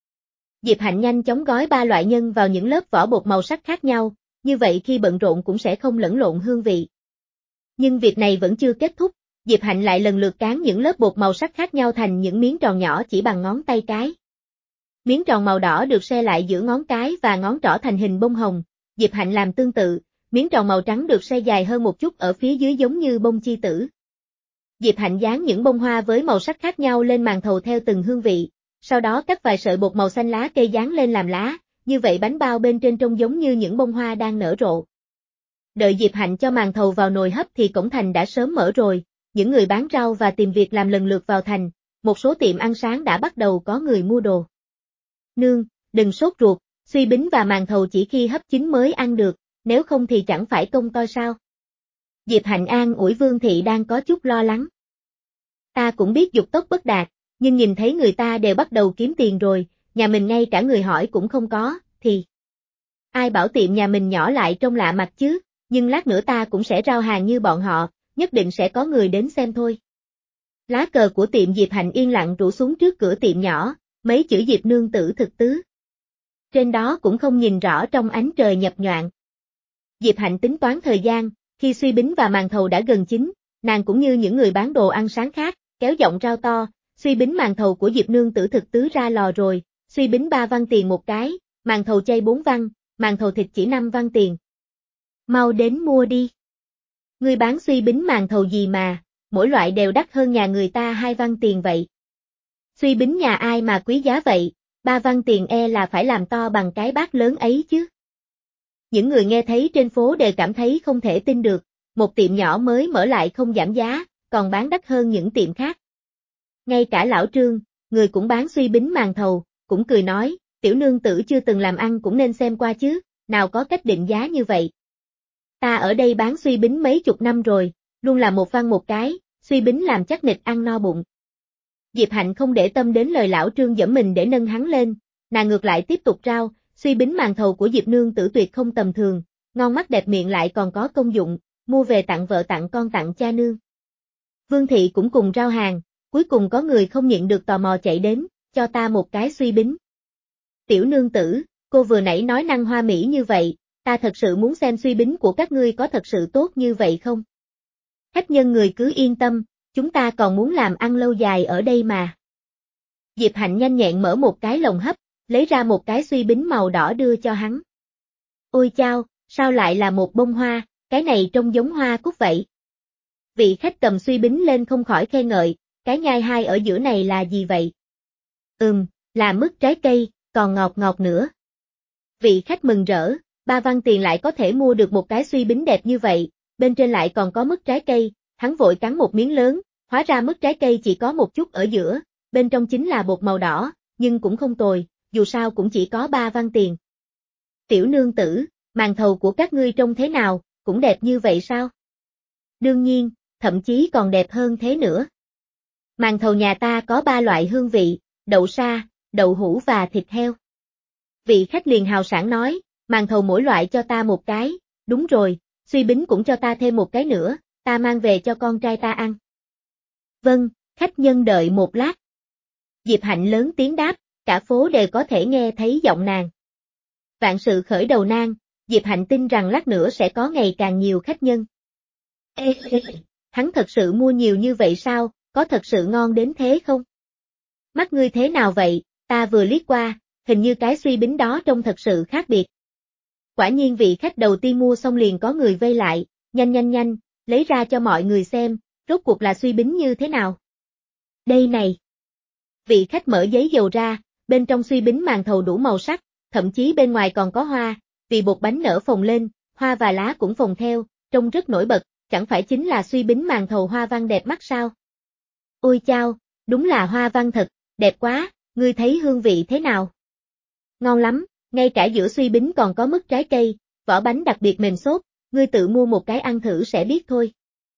Speaker 1: Diệp Hạnh nhanh chóng gói ba loại nhân vào những lớp vỏ bột màu sắc khác nhau, như vậy khi bận rộn cũng sẽ không lẫn lộn hương vị. Nhưng việc này vẫn chưa kết thúc, Diệp Hạnh lại lần lượt cán những lớp bột màu sắc khác nhau thành những miếng tròn nhỏ chỉ bằng ngón tay cái. Miếng tròn màu đỏ được xe lại giữa ngón cái và ngón trỏ thành hình bông hồng, Diệp Hạnh làm tương tự, miếng tròn màu trắng được xe dài hơn một chút ở phía dưới giống như bông chi tử. Diệp Hạnh dán những bông hoa với màu sắc khác nhau lên màn thầu theo từng hương vị, sau đó cắt vài sợi bột màu xanh lá cây dán lên làm lá, như vậy bánh bao bên trên trông giống như những bông hoa đang nở rộ. Đợi Diệp Hạnh cho màn thầu vào nồi hấp thì cổng thành đã sớm mở rồi, những người bán rau và tìm việc làm lần lượt vào thành, một số tiệm ăn sáng đã bắt đầu có người mua đồ. Nương, đừng sốt ruột, Suy Bính và màn thầu chỉ khi hấp chín mới ăn được, nếu không thì chẳng phải công toi sao. Diệp Hạnh an ủi Vương Thị đang có chút lo lắng. Ta cũng biết dục tốc bất đạt, nhưng nhìn thấy người ta đều bắt đầu kiếm tiền rồi, nhà mình ngay cả người hỏi cũng không có, thì ai bảo tiệm nhà mình nhỏ lại trông lạ mặt chứ, nhưng lát nữa ta cũng sẽ rao hàng như bọn họ, nhất định sẽ có người đến xem thôi. Lá cờ của tiệm Diệp Hạnh yên lặng rủ xuống trước cửa tiệm nhỏ, mấy chữ Diệp nương tử thực tứ. Trên đó cũng không nhìn rõ trong ánh trời nhập nhoạng. Diệp Hạnh tính toán thời gian, khi Suy Bính và màn thầu đã gần chín, nàng cũng như những người bán đồ ăn sáng khác, kéo giọng rao to, Suy Bính màn thầu của Diệp nương tử thực tứ ra lò rồi, Suy Bính ba văn tiền một cái, màn thầu chay bốn văn, màn thầu thịt chỉ năm văn tiền. Mau đến mua đi. Ngươi bán Suy Bính màn thầu gì mà, mỗi loại đều đắt hơn nhà người ta hai văn tiền vậy. Suy Bính nhà ai mà quý giá vậy, ba văn tiền e là phải làm to bằng cái bát lớn ấy chứ. Những người nghe thấy trên phố đều cảm thấy không thể tin được, một tiệm nhỏ mới mở lại không giảm giá, còn bán đắt hơn những tiệm khác. Ngay cả lão Trương, người cũng bán Suy Bính màn thầu, cũng cười nói, tiểu nương tử chưa từng làm ăn cũng nên xem qua chứ, nào có cách định giá như vậy. Ta ở đây bán Suy Bính mấy chục năm rồi, luôn là một văn một cái, Suy Bính làm chắc nịch ăn no bụng. Diệp Hạnh không để tâm đến lời lão Trương giẫm mình để nâng hắn lên, nàng ngược lại tiếp tục rao, Suy Bính màn thầu của Diệp nương tử tuyệt không tầm thường, ngon mắt đẹp miệng lại còn có công dụng, mua về tặng vợ tặng con tặng cha nương. Vương Thị cũng cùng rao hàng, cuối cùng có người không nhịn được tò mò chạy đến, cho ta một cái Suy Bính. Tiểu nương tử, cô vừa nãy nói năng hoa mỹ như vậy, ta thật sự muốn xem Suy Bính của các ngươi có thật sự tốt như vậy không? Khách nhân người cứ yên tâm, chúng ta còn muốn làm ăn lâu dài ở đây mà. Diệp Hạnh nhanh nhẹn mở một cái lồng hấp, lấy ra một cái suy bính màu đỏ đưa cho hắn. Ôi chao, sao lại là một bông hoa, cái này trông giống hoa cúc vậy. Vị khách cầm suy bính lên không khỏi khen ngợi, cái nhai hai ở giữa này là gì vậy? Ừm, là mứt trái cây, còn ngọt ngọt nữa. Vị khách mừng rỡ, ba văn tiền lại có thể mua được một cái suy bính đẹp như vậy, bên trên lại còn có mứt trái cây, hắn vội cắn một miếng lớn, hóa ra mứt trái cây chỉ có một chút ở giữa, bên trong chính là bột màu đỏ, nhưng cũng không tồi, dù sao cũng chỉ có ba văn tiền. Tiểu nương tử, màn thầu của các ngươi trông thế nào, cũng đẹp như vậy sao? Đương nhiên, thậm chí còn đẹp hơn thế nữa. Màn thầu nhà ta có ba loại hương vị, đậu sa, đậu hũ và thịt heo. Vị khách liền hào sảng nói, màn thầu mỗi loại cho ta một cái, đúng rồi, suy bính cũng cho ta thêm một cái nữa, ta mang về cho con trai ta ăn. Vâng, khách nhân đợi một lát. Diệp Hạnh lớn tiếng đáp, cả phố đều có thể nghe thấy giọng nàng. Vạn sự khởi đầu nan, Diệp Hạnh tin rằng lát nữa sẽ có ngày càng nhiều khách nhân. Ê, ê, hắn thật sự mua nhiều như vậy sao, có thật sự ngon đến thế không? Mắt ngươi thế nào vậy, ta vừa liếc qua, hình như cái suy bính đó trông thật sự khác biệt. Quả nhiên vị khách đầu tiên mua xong liền có người vây lại, nhanh nhanh nhanh, lấy ra cho mọi người xem, rốt cuộc là suy bính như thế nào. Đây này. Vị khách mở giấy dầu ra, bên trong suy bính màn thầu đủ màu sắc, thậm chí bên ngoài còn có hoa, vì bột bánh nở phồng lên, hoa và lá cũng phồng theo, trông rất nổi bật, chẳng phải chính là suy bính màn thầu hoa văn đẹp mắt sao? Ôi chao, đúng là hoa văn thật, đẹp quá, ngươi thấy hương vị thế nào? Ngon lắm, ngay cả giữa suy bính còn có mứt trái cây, vỏ bánh đặc biệt mềm xốp, ngươi tự mua một cái ăn thử sẽ biết thôi.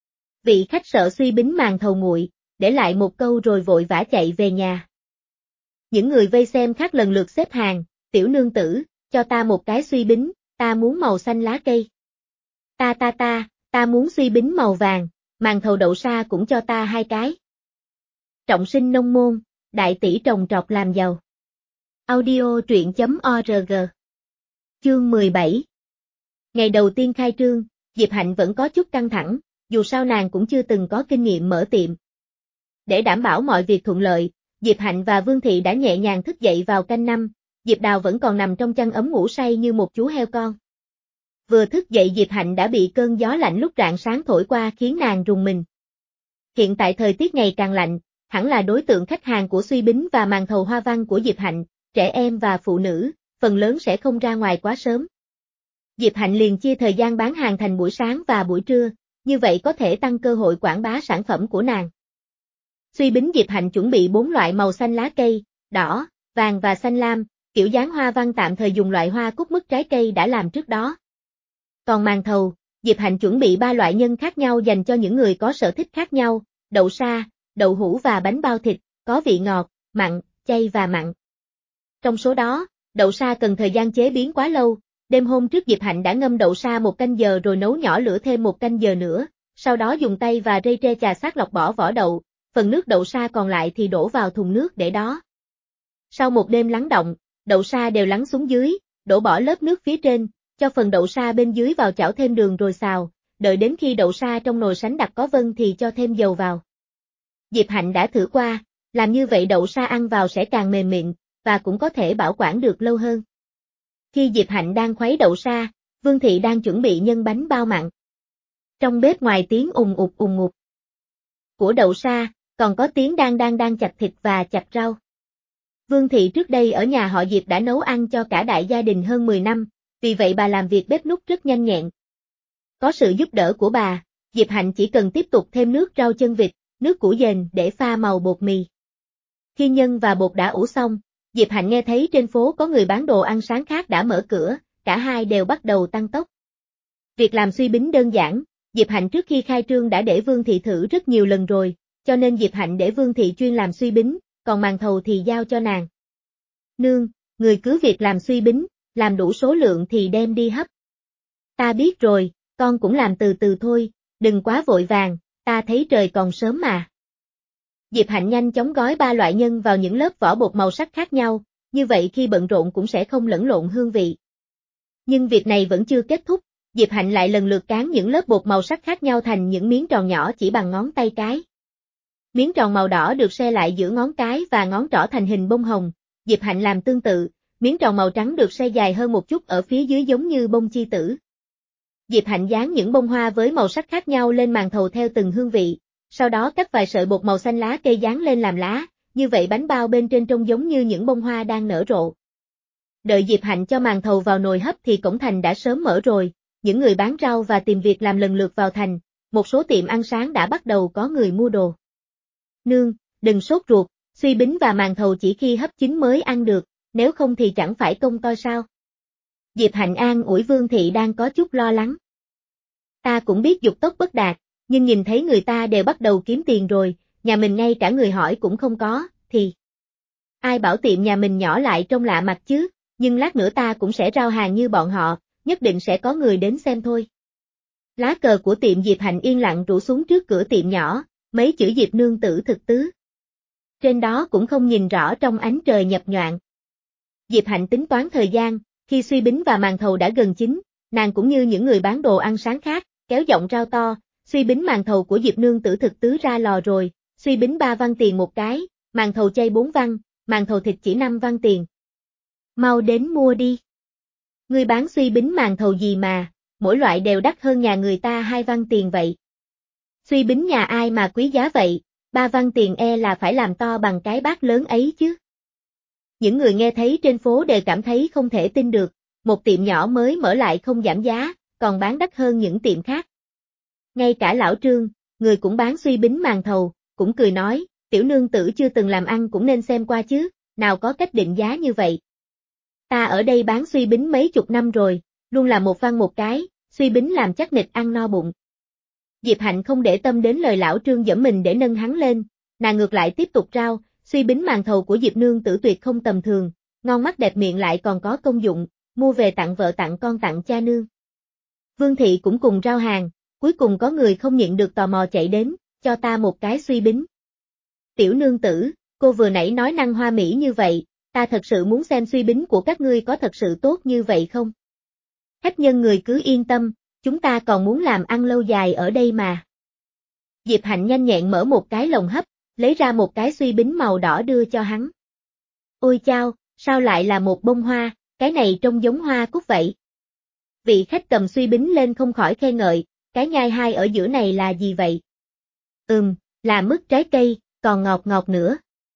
Speaker 1: Vị khách sợ suy bính màn thầu nguội, để lại một câu rồi vội vã chạy về nhà. Những người vây xem khác lần lượt xếp hàng, tiểu nương tử, cho ta một cái suy bính, ta muốn màu xanh lá cây. Ta ta ta, ta muốn suy bính màu vàng, màn thầu đậu sa cũng cho ta hai cái. Trọng sinh nông môn, đại tỷ trồng trọt làm giàu. Audio truyện chấm org. Chương mười bảy. Ngày đầu tiên khai trương, Diệp Hạnh vẫn có chút căng thẳng, dù sao nàng cũng chưa từng có kinh nghiệm mở tiệm. Để đảm bảo mọi việc thuận lợi, Diệp Hạnh và Vương Thị đã nhẹ nhàng thức dậy vào canh năm, Diệp Đào vẫn còn nằm trong chăn ấm ngủ say như một chú heo con. Vừa thức dậy Diệp Hạnh đã bị cơn gió lạnh lúc rạng sáng thổi qua khiến nàng rùng mình. Hiện tại thời tiết ngày càng lạnh, hẳn là đối tượng khách hàng của suy bính và màn thầu hoa văn của Diệp Hạnh, trẻ em và phụ nữ, phần lớn sẽ không ra ngoài quá sớm. Diệp Hạnh liền chia thời gian bán hàng thành buổi sáng và buổi trưa, như vậy có thể tăng cơ hội quảng bá sản phẩm của nàng. Suy bính Diệp Hạnh chuẩn bị bốn loại màu xanh lá cây, đỏ, vàng và xanh lam, kiểu dáng hoa văn tạm thời dùng loại hoa cúc mứt trái cây đã làm trước đó. Còn màn thầu, Diệp Hạnh chuẩn bị ba loại nhân khác nhau dành cho những người có sở thích khác nhau, đậu sa, đậu hũ và bánh bao thịt, có vị ngọt, mặn, chay và mặn. Trong số đó, đậu sa cần thời gian chế biến quá lâu, đêm hôm trước Diệp Hạnh đã ngâm đậu sa một canh giờ rồi nấu nhỏ lửa thêm một canh giờ nữa, sau đó dùng tay và rây tre chà sát lọc bỏ vỏ đậu, phần nước đậu sa còn lại thì đổ vào thùng nước để đó. Sau một đêm lắng đọng, đậu sa đều lắng xuống dưới, đổ bỏ lớp nước phía trên, cho phần đậu sa bên dưới vào chảo thêm đường rồi xào, đợi đến khi đậu sa trong nồi sánh đặc có vân thì cho thêm dầu vào. Diệp Hạnh đã thử qua, làm như vậy đậu sa ăn vào sẽ càng mềm mịn, và cũng có thể bảo quản được lâu hơn. Khi Diệp Hạnh đang khuấy đậu sa, Vương Thị đang chuẩn bị nhân bánh bao mặn. Trong bếp ngoài tiếng ùng ục ùng ục của đậu sa, còn có tiếng đang đang đang chặt thịt và chặt rau. Vương Thị trước đây ở nhà họ Diệp đã nấu ăn cho cả đại gia đình hơn mười năm, vì vậy bà làm việc bếp núc rất nhanh nhẹn. Có sự giúp đỡ của bà, Diệp Hạnh chỉ cần tiếp tục thêm nước rau chân vịt, nước củ dền để pha màu bột mì. Khi nhân và bột đã ủ xong, Diệp Hạnh nghe thấy trên phố có người bán đồ ăn sáng khác đã mở cửa, cả hai đều bắt đầu tăng tốc. Việc làm suy bính đơn giản, Diệp Hạnh trước khi khai trương đã để Vương Thị thử rất nhiều lần rồi, cho nên Diệp Hạnh để Vương Thị chuyên làm suy bính, còn màn thầu thì giao cho nàng. Nương, người cứ việc làm suy bính, làm đủ số lượng thì đem đi hấp. Ta biết rồi, con cũng làm từ từ thôi, đừng quá vội vàng, ta thấy trời còn sớm mà. Diệp Hạnh nhanh chóng gói ba loại nhân vào những lớp vỏ bột màu sắc khác nhau, như vậy khi bận rộn cũng sẽ không lẫn lộn hương vị. Nhưng việc này vẫn chưa kết thúc, Diệp Hạnh lại lần lượt cán những lớp bột màu sắc khác nhau thành những miếng tròn nhỏ chỉ bằng ngón tay cái. Miếng tròn màu đỏ được xe lại giữa ngón cái và ngón trỏ thành hình bông hồng, Diệp Hạnh làm tương tự, miếng tròn màu trắng được xe dài hơn một chút ở phía dưới giống như bông chi tử. Diệp Hạnh dán những bông hoa với màu sắc khác nhau lên màn thầu theo từng hương vị, sau đó cắt vài sợi bột màu xanh lá cây dán lên làm lá, như vậy bánh bao bên trên trông giống như những bông hoa đang nở rộ. Đợi Diệp Hạnh cho màn thầu vào nồi hấp thì cổng thành đã sớm mở rồi, những người bán rau và tìm việc làm lần lượt vào thành, một số tiệm ăn sáng đã bắt đầu có người mua đồ. Nương, đừng sốt ruột, suy bính và màn thầu chỉ khi hấp chín mới ăn được, nếu không thì chẳng phải công toi sao. Diệp Hạnh an ủi Vương Thị đang có chút lo lắng. Ta cũng biết dục tốc bất đạt, nhưng nhìn thấy người ta đều bắt đầu kiếm tiền rồi, nhà mình ngay cả người hỏi cũng không có, thì... Ai bảo tiệm nhà mình nhỏ lại trông lạ mặt chứ, nhưng lát nữa ta cũng sẽ rao hàng như bọn họ, nhất định sẽ có người đến xem thôi. Lá cờ của tiệm Diệp Hạnh yên lặng rủ xuống trước cửa tiệm nhỏ, mấy chữ Diệp nương tử thực tứ. Trên đó cũng không nhìn rõ trong ánh trời nhập nhoạng. Diệp Hạnh tính toán thời gian, khi suy bính và màn thầu đã gần chín, nàng cũng như những người bán đồ ăn sáng khác, kéo giọng rao to, suy bính màn thầu của Diệp nương tử thực tứ ra lò rồi, suy bính ba văn tiền một cái, màn thầu chay bốn văn, màn thầu thịt chỉ năm văn tiền. Mau đến mua đi. Ngươi bán suy bính màn thầu gì mà, mỗi loại đều đắt hơn nhà người ta hai văn tiền vậy. Suy bính nhà ai mà quý giá vậy, ba văn tiền e là phải làm to bằng cái bát lớn ấy chứ. Những người nghe thấy trên phố đều cảm thấy không thể tin được, một tiệm nhỏ mới mở lại không giảm giá, còn bán đắt hơn những tiệm khác. Ngay cả lão Trương, người cũng bán suy bính màn thầu, cũng cười nói, tiểu nương tử chưa từng làm ăn cũng nên xem qua chứ, nào có cách định giá như vậy. Ta ở đây bán suy bính mấy chục năm rồi, luôn là một văn một cái, suy bính làm chắc nịch ăn no bụng. Diệp Hạnh không để tâm đến lời lão Trương giẫm mình để nâng hắn lên, nàng ngược lại tiếp tục rao, suy bính màn thầu của Diệp nương tử tuyệt không tầm thường, ngon mắt đẹp miệng lại còn có công dụng, mua về tặng vợ tặng con tặng cha nương. Vương Thị cũng cùng rao hàng, cuối cùng có người không nhịn được tò mò chạy đến, cho ta một cái suy bính. Tiểu nương tử, cô vừa nãy nói năng hoa mỹ như vậy, ta thật sự muốn xem suy bính của các ngươi có thật sự tốt như vậy không? Khách nhân người cứ yên tâm, chúng ta còn muốn làm ăn lâu dài ở đây mà. Diệp Hạnh nhanh nhẹn mở một cái lồng hấp, lấy ra một cái suy bính màu đỏ đưa cho hắn. Ôi chao, sao lại là một bông hoa, cái này trông giống hoa cúc vậy. Vị khách cầm suy bính lên không khỏi khen ngợi, cái nhai hai ở giữa này là gì vậy? Ừm, là mứt trái cây, còn ngọt ngọt nữa.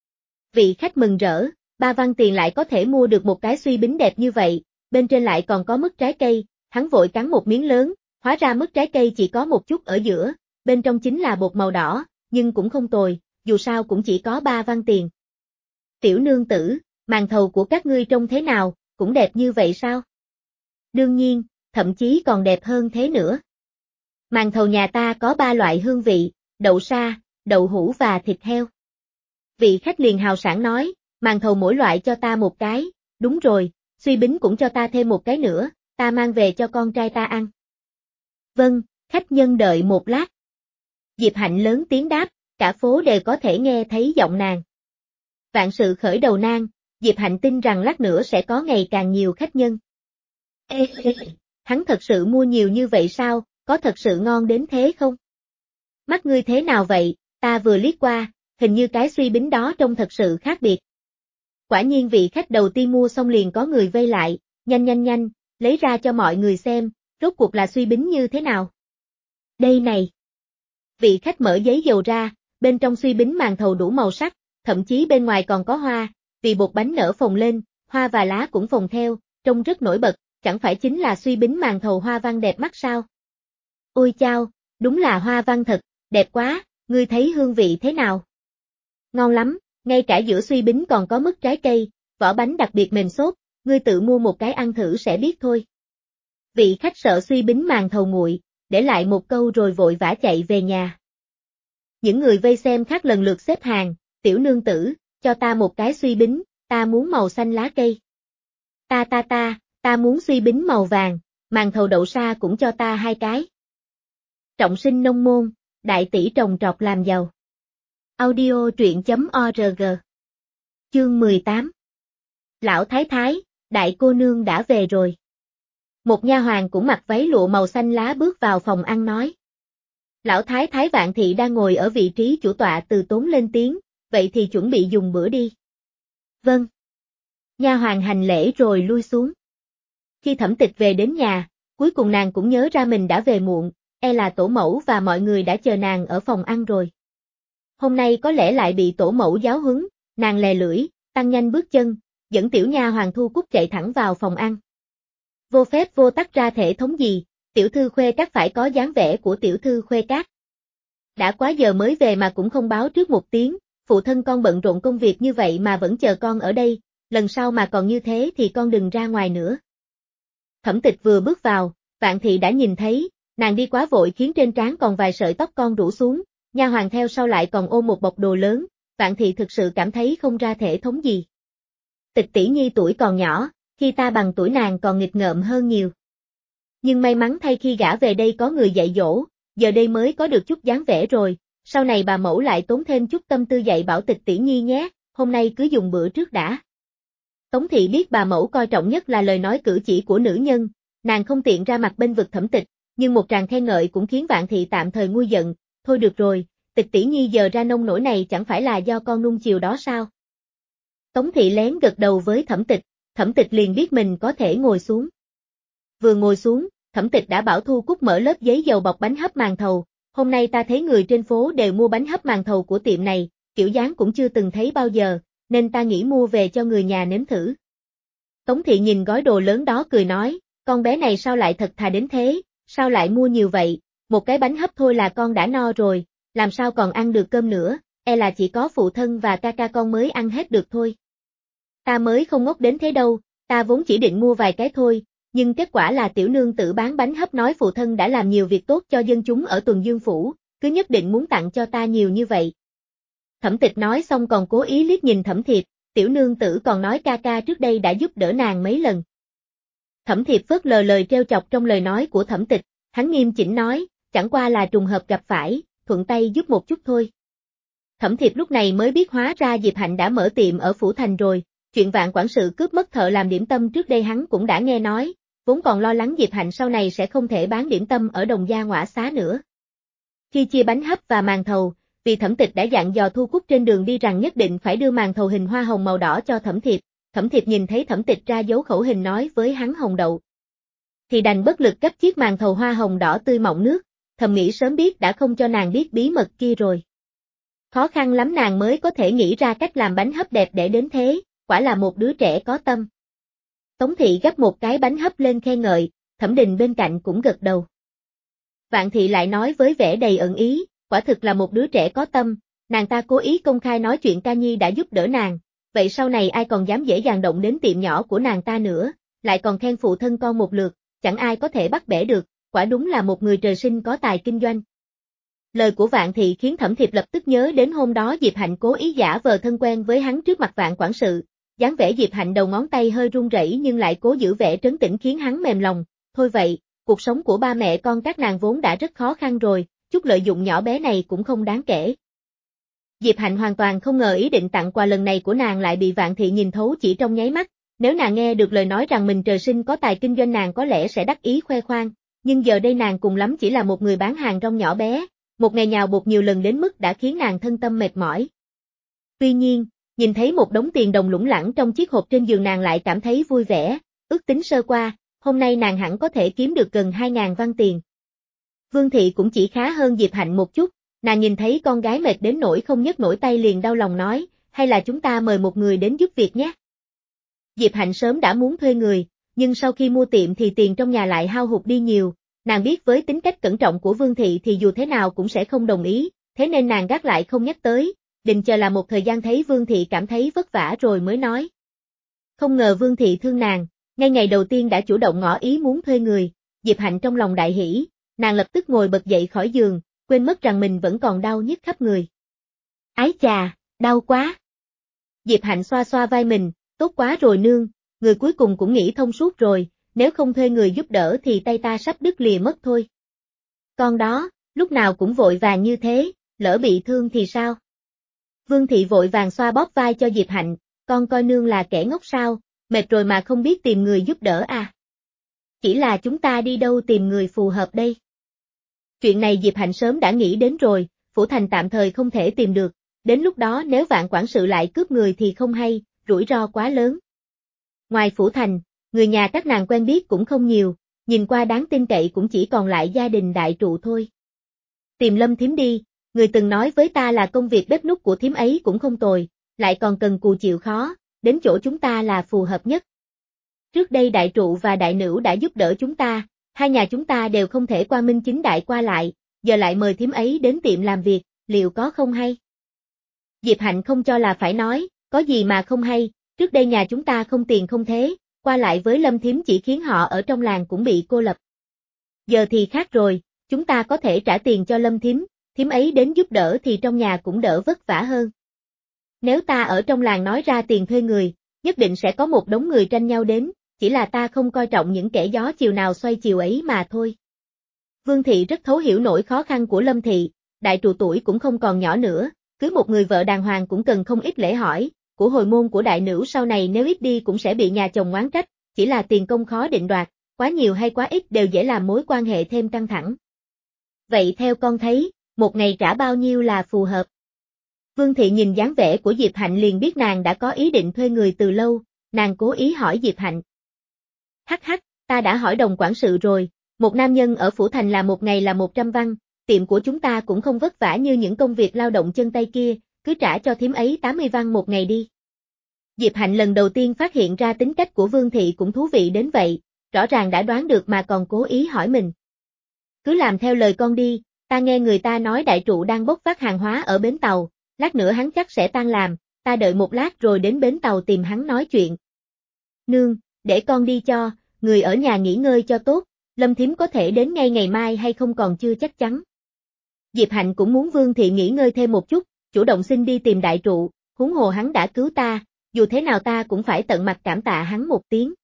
Speaker 1: Vị khách mừng rỡ, ba văn tiền lại có thể mua được một cái suy bính đẹp như vậy, bên trên lại còn có mứt trái cây, hắn vội cắn một miếng lớn, hóa ra mứt trái cây chỉ có một chút ở giữa, bên trong chính là bột màu đỏ, nhưng cũng không tồi, dù sao cũng chỉ có ba văn tiền. Tiểu nương tử, màn thầu của các ngươi trông thế nào, cũng đẹp như vậy sao? Đương nhiên, thậm chí còn đẹp hơn thế nữa. Màn thầu nhà ta có ba loại hương vị, đậu sa, đậu hũ và thịt heo. Vị khách liền hào sảng nói, màn thầu mỗi loại cho ta một cái, đúng rồi, suy bính cũng cho ta thêm một cái nữa, ta mang về cho con trai ta ăn. Vâng, khách nhân đợi một lát. Diệp Hạnh lớn tiếng đáp, cả phố đều có thể nghe thấy giọng nàng. Vạn sự khởi đầu nan, Diệp Hạnh tin rằng lát nữa sẽ có ngày càng nhiều khách nhân. Ê, ê, hắn thật sự mua nhiều như vậy sao, có thật sự ngon đến thế không? Mắt ngươi thế nào vậy, ta vừa liếc qua, hình như cái suy bính đó trông thật sự khác biệt. Quả nhiên vị khách đầu tiên mua xong liền có người vây lại, nhanh nhanh nhanh, lấy ra cho mọi người xem, rốt cuộc là suy bính như thế nào. Đây này. Vị khách mở giấy dầu ra, bên trong suy bính màn thầu đủ màu sắc, thậm chí bên ngoài còn có hoa, vì bột bánh nở phồng lên, hoa và lá cũng phồng theo, trông rất nổi bật, chẳng phải chính là suy bính màn thầu hoa văn đẹp mắt sao? Ôi chao, đúng là hoa văn thật, đẹp quá, ngươi thấy hương vị thế nào? Ngon lắm, ngay cả giữa suy bính còn có mứt trái cây, vỏ bánh đặc biệt mềm xốp, ngươi tự mua một cái ăn thử sẽ biết thôi. Vị khách sợ suy bính màn thầu nguội, để lại một câu rồi vội vã chạy về nhà. Những người vây xem khác lần lượt xếp hàng, tiểu nương tử, cho ta một cái suy bính, ta muốn màu xanh lá cây. Ta ta ta, ta muốn suy bính màu vàng, màn thầu đậu sa cũng cho ta hai cái. Trọng sinh nông môn, đại tỷ trồng trọt làm giàu. Audio truyện chấm org. Chương mười tám. Lão thái thái, đại cô nương đã về rồi. Một nha hoàn cũng mặc váy lụa màu xanh lá bước vào phòng ăn nói. Lão thái thái Vạn Thị đang ngồi ở vị trí chủ tọa từ tốn lên tiếng, vậy thì chuẩn bị dùng bữa đi. Vâng. Nha hoàn hành lễ rồi lui xuống. Khi Thẩm Tịch về đến nhà, cuối cùng nàng cũng nhớ ra mình đã về muộn, e là tổ mẫu và mọi người đã chờ nàng ở phòng ăn rồi. Hôm nay có lẽ lại bị tổ mẫu giáo huấn, nàng lè lưỡi, tăng nhanh bước chân, dẫn tiểu nha hoàn Thu Cúc chạy thẳng vào phòng ăn. Vô phép vô tắc ra thể thống gì, tiểu thư Khuê Các phải có dáng vẻ của tiểu thư Khuê Các. Đã quá giờ mới về mà cũng không báo trước một tiếng, phụ thân con bận rộn công việc như vậy mà vẫn chờ con ở đây, lần sau mà còn như thế thì con đừng ra ngoài nữa. Thẩm Tịch vừa bước vào, Vạn Thị đã nhìn thấy, nàng đi quá vội khiến trên trán còn vài sợi tóc con rủ xuống, nha hoàn theo sau lại còn ôm một bọc đồ lớn, Vạn Thị thực sự cảm thấy không ra thể thống gì. Tịch tỷ nhi tuổi còn nhỏ, khi ta bằng tuổi nàng còn nghịch ngợm hơn nhiều. Nhưng may mắn thay khi gả về đây có người dạy dỗ, giờ đây mới có được chút dáng vẻ rồi, sau này bà mẫu lại tốn thêm chút tâm tư dạy bảo Tịch tỷ nhi nhé, hôm nay cứ dùng bữa trước đã. Tống Thị biết bà mẫu coi trọng nhất là lời nói cử chỉ của nữ nhân, nàng không tiện ra mặt bên vực Thẩm Tịch, nhưng một tràng khen ngợi cũng khiến Vạn Thị tạm thời nguôi giận, thôi được rồi, Tịch tỷ nhi giờ ra nông nổi này chẳng phải là do con nuông chiều đó sao? Tống Thị lén gật đầu với Thẩm Tịch, Thẩm Tịch liền biết mình có thể ngồi xuống. Vừa ngồi xuống, Thẩm Tịch đã bảo Thu Cúc mở lớp giấy dầu bọc bánh hấp màn thầu, hôm nay ta thấy người trên phố đều mua bánh hấp màn thầu của tiệm này, kiểu dáng cũng chưa từng thấy bao giờ, nên ta nghĩ mua về cho người nhà nếm thử. Tống Thị nhìn gói đồ lớn đó cười nói, con bé này sao lại thật thà đến thế, sao lại mua nhiều vậy, một cái bánh hấp thôi là con đã no rồi, làm sao còn ăn được cơm nữa, e là chỉ có phụ thân và ca ca con mới ăn hết được thôi. Ta mới không ngốc đến thế đâu, ta vốn chỉ định mua vài cái thôi, nhưng kết quả là tiểu nương tử bán bánh hấp nói phụ thân đã làm nhiều việc tốt cho dân chúng ở Tuần Dương Phủ, cứ nhất định muốn tặng cho ta nhiều như vậy. Thẩm Tịch nói xong còn cố ý liếc nhìn Thẩm Thiệp, tiểu nương tử còn nói ca ca trước đây đã giúp đỡ nàng mấy lần. Thẩm Thiệp phớt lờ lời trêu chọc trong lời nói của Thẩm Tịch, hắn nghiêm chỉnh nói, chẳng qua là trùng hợp gặp phải, thuận tay giúp một chút thôi. Thẩm Thiệp lúc này mới biết hóa ra Diệp Hạnh đã mở tiệm ở Phủ Thành rồi, chuyện Vạn quản sự cướp mất thợ làm điểm tâm trước đây hắn cũng đã nghe nói, vốn còn lo lắng Diệp Hạnh sau này sẽ không thể bán điểm tâm ở Đồng Gia Ngõa Xá nữa. Khi chia bánh hấp và màn thầu, vì Thẩm Tịch đã dặn dò Thu Cúc trên đường đi rằng nhất định phải đưa màn thầu hình hoa hồng màu đỏ cho Thẩm Thiệp, Thẩm Thiệp nhìn thấy Thẩm Tịch ra dấu khẩu hình nói với hắn hồng đậu. Thì đành bất lực gấp chiếc màn thầu hoa hồng đỏ tươi mọng nước, thầm nghĩ sớm biết đã không cho nàng biết bí mật kia rồi. Khó khăn lắm nàng mới có thể nghĩ ra cách làm bánh hấp đẹp để đến thế, quả là một đứa trẻ có tâm. Tống Thị gấp một cái bánh hấp lên khen ngợi, Thẩm Đình bên cạnh cũng gật đầu. Vạn Thị lại nói với vẻ đầy ẩn ý, quả thực là một đứa trẻ có tâm, nàng ta cố ý công khai nói chuyện ca nhi đã giúp đỡ nàng, vậy sau này ai còn dám dễ dàng động đến tiệm nhỏ của nàng ta nữa, lại còn khen phụ thân con một lượt, chẳng ai có thể bắt bẻ được, quả đúng là một người trời sinh có tài kinh doanh. Lời của Vạn Thị khiến Thẩm Thiệp lập tức nhớ đến hôm đó Diệp Hạnh cố ý giả vờ thân quen với hắn trước mặt Vạn quản sự, dáng vẻ Diệp Hạnh đầu ngón tay hơi run rẩy nhưng lại cố giữ vẻ trấn tĩnh khiến hắn mềm lòng, thôi vậy, cuộc sống của ba mẹ con các nàng vốn đã rất khó khăn rồi, chút lợi dụng nhỏ bé này cũng không đáng kể. Diệp Hạnh hoàn toàn không ngờ ý định tặng quà lần này của nàng lại bị Vạn Thị nhìn thấu chỉ trong nháy mắt, nếu nàng nghe được lời nói rằng mình trời sinh có tài kinh doanh nàng có lẽ sẽ đắc ý khoe khoang, nhưng giờ đây nàng cùng lắm chỉ là một người bán hàng rong nhỏ bé, một ngày nhào bột nhiều lần đến mức đã khiến nàng thân tâm mệt mỏi. Tuy nhiên, nhìn thấy một đống tiền đồng lủng lẳng trong chiếc hộp trên giường nàng lại cảm thấy vui vẻ, ước tính sơ qua, hôm nay nàng hẳn có thể kiếm được gần hai ngàn văn tiền. Vương Thị cũng chỉ khá hơn Diệp Hạnh một chút, nàng nhìn thấy con gái mệt đến nỗi không nhấc nổi tay liền đau lòng nói, hay là chúng ta mời một người đến giúp việc nhé. Diệp Hạnh sớm đã muốn thuê người, nhưng sau khi mua tiệm thì tiền trong nhà lại hao hụt đi nhiều, nàng biết với tính cách cẩn trọng của Vương Thị thì dù thế nào cũng sẽ không đồng ý, thế nên nàng gác lại không nhắc tới, định chờ là một thời gian thấy Vương Thị cảm thấy vất vả rồi mới nói. Không ngờ Vương Thị thương nàng, ngay ngày đầu tiên đã chủ động ngỏ ý muốn thuê người, Diệp Hạnh trong lòng đại hỉ, nàng lập tức ngồi bật dậy khỏi giường, quên mất rằng mình vẫn còn đau nhức khắp người. Ái chà, đau quá. Diệp Hạnh xoa xoa vai mình, tốt quá rồi nương, người cuối cùng cũng nghĩ thông suốt rồi, nếu không thuê người giúp đỡ thì tay ta sắp đứt lìa mất thôi. Con đó, lúc nào cũng vội vàng như thế, lỡ bị thương thì sao? Vương Thị vội vàng xoa bóp vai cho Diệp Hạnh, con coi nương là kẻ ngốc sao, mệt rồi mà không biết tìm người giúp đỡ à. Chỉ là chúng ta đi đâu tìm người phù hợp đây? Chuyện này Diệp Hạnh sớm đã nghĩ đến rồi, Phủ Thành tạm thời không thể tìm được, đến lúc đó nếu Vạn quản sự lại cướp người thì không hay, rủi ro quá lớn. Ngoài Phủ Thành, người nhà các nàng quen biết cũng không nhiều, nhìn qua đáng tin cậy cũng chỉ còn lại gia đình đại trụ thôi. Tìm Lâm thím đi, người từng nói với ta là công việc bếp núc của thím ấy cũng không tồi, lại còn cần cù chịu khó, đến chỗ chúng ta là phù hợp nhất. Trước đây đại trụ và đại nữ đã giúp đỡ chúng ta, hai nhà chúng ta đều không thể qua minh chính đại qua lại, giờ lại mời thím ấy đến tiệm làm việc, liệu có không hay? Diệp Hạnh không cho là phải nói, có gì mà không hay, trước đây nhà chúng ta không tiền không thế, qua lại với Lâm thím chỉ khiến họ ở trong làng cũng bị cô lập. Giờ thì khác rồi, chúng ta có thể trả tiền cho Lâm thím, thím ấy đến giúp đỡ thì trong nhà cũng đỡ vất vả hơn. Nếu ta ở trong làng nói ra tiền thuê người, nhất định sẽ có một đống người tranh nhau đến, chỉ là ta không coi trọng những kẻ gió chiều nào xoay chiều ấy mà thôi. Vương Thị rất thấu hiểu nỗi khó khăn của Lâm Thị, đại trụ tuổi cũng không còn nhỏ nữa, cưới một người vợ đàng hoàng cũng cần không ít lễ hỏi, của hồi môn của đại nữ sau này nếu ít đi cũng sẽ bị nhà chồng oán trách, chỉ là tiền công khó định đoạt, quá nhiều hay quá ít đều dễ làm mối quan hệ thêm căng thẳng. Vậy theo con thấy, một ngày trả bao nhiêu là phù hợp? Vương Thị nhìn dáng vẻ của Diệp Hạnh liền biết nàng đã có ý định thuê người từ lâu, nàng cố ý hỏi Diệp Hạnh. Hắc hắc, ta đã hỏi đồng quản sự rồi, một nam nhân ở Phủ Thành là một ngày là một trăm văn, tiệm của chúng ta cũng không vất vả như những công việc lao động chân tay kia, cứ trả cho thím ấy tám mươi văn một ngày đi. Diệp Hạnh lần đầu tiên phát hiện ra tính cách của Vương Thị cũng thú vị đến vậy, rõ ràng đã đoán được mà còn cố ý hỏi mình. Cứ làm theo lời con đi, ta nghe người ta nói đại trụ đang bốc vác hàng hóa ở bến tàu, lát nữa hắn chắc sẽ tan làm, ta đợi một lát rồi đến bến tàu tìm hắn nói chuyện. Nương, để con đi cho, người ở nhà nghỉ ngơi cho tốt, Lâm thím có thể đến ngay ngày mai hay không còn chưa chắc chắn. Diệp Hạnh cũng muốn Vương Thị nghỉ ngơi thêm một chút, chủ động xin đi tìm đại trụ, huống hồ hắn đã cứu ta, dù thế nào ta cũng phải tận mặt cảm tạ hắn một tiếng.